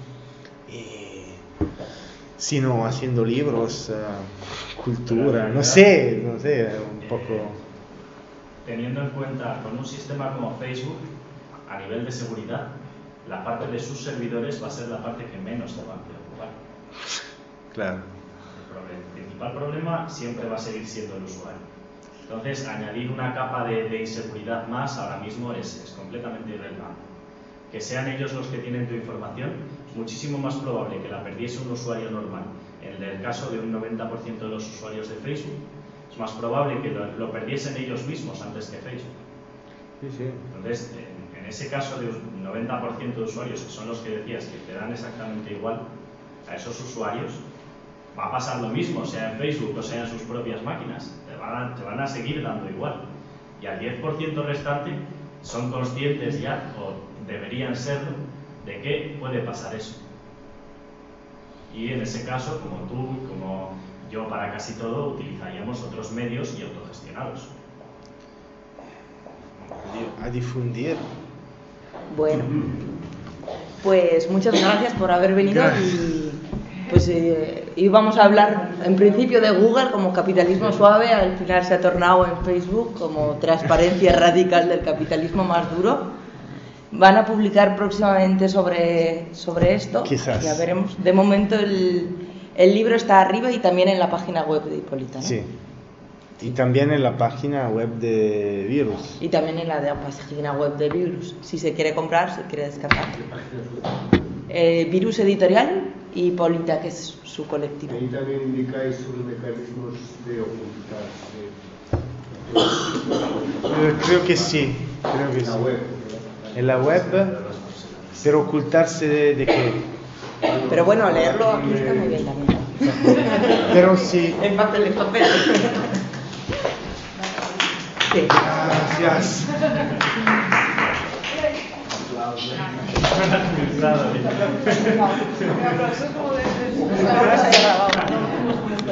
sino haciendo libros, cultura, no sé, un poco. Teniendo en cuenta, con un sistema como Facebook, a nivel de seguridad, la parte de sus servidores va a ser la parte que menos te va a preocupar. Claro. El principal problema siempre va a seguir siendo el usuario. Entonces, añadir una capa de inseguridad más ahora mismo es completamente irrelevante. Que sean ellos los que tienen tu información, es muchísimo más probable que la perdiese un usuario normal. En el caso de un 90% de los usuarios de Facebook, es más probable que lo perdiesen ellos mismos antes que Facebook. Sí. Entonces, en ese caso de un 90% de usuarios, que son los que decías que te dan exactamente igual, a esos usuarios va a pasar lo mismo, sea en Facebook o sea en sus propias máquinas, te van a seguir dando igual. Y al 10% restante son conscientes ya, o deberían serlo, de que puede pasar eso. Y en ese caso, como tú, como yo, para casi todo, utilizaríamos otros medios y autogestionados. A difundir. Bueno, pues muchas gracias por haber venido. Y vamos a hablar en principio de Google como capitalismo suave, al final se ha tornado en Facebook como transparencia radical del capitalismo más duro. Van a publicar próximamente sobre esto. Quizás. Ya veremos. De momento el libro está arriba y también en la página web de Hipólita, ¿no? Sí. Y también en la página web de Virus. Y también en la página web de Virus, si se quiere comprar, si quiere descargar. Virus Editorial y Hipólita, que es su colectivo. Ahí también indicáis sobre mecanismos de ocultarse. Creo que sí. En la web, pero ocultarse de qué. Pero bueno, leerlo aquí está muy bien también. Pero sí. En papel. Sí. Gracias. Un aplauso como de...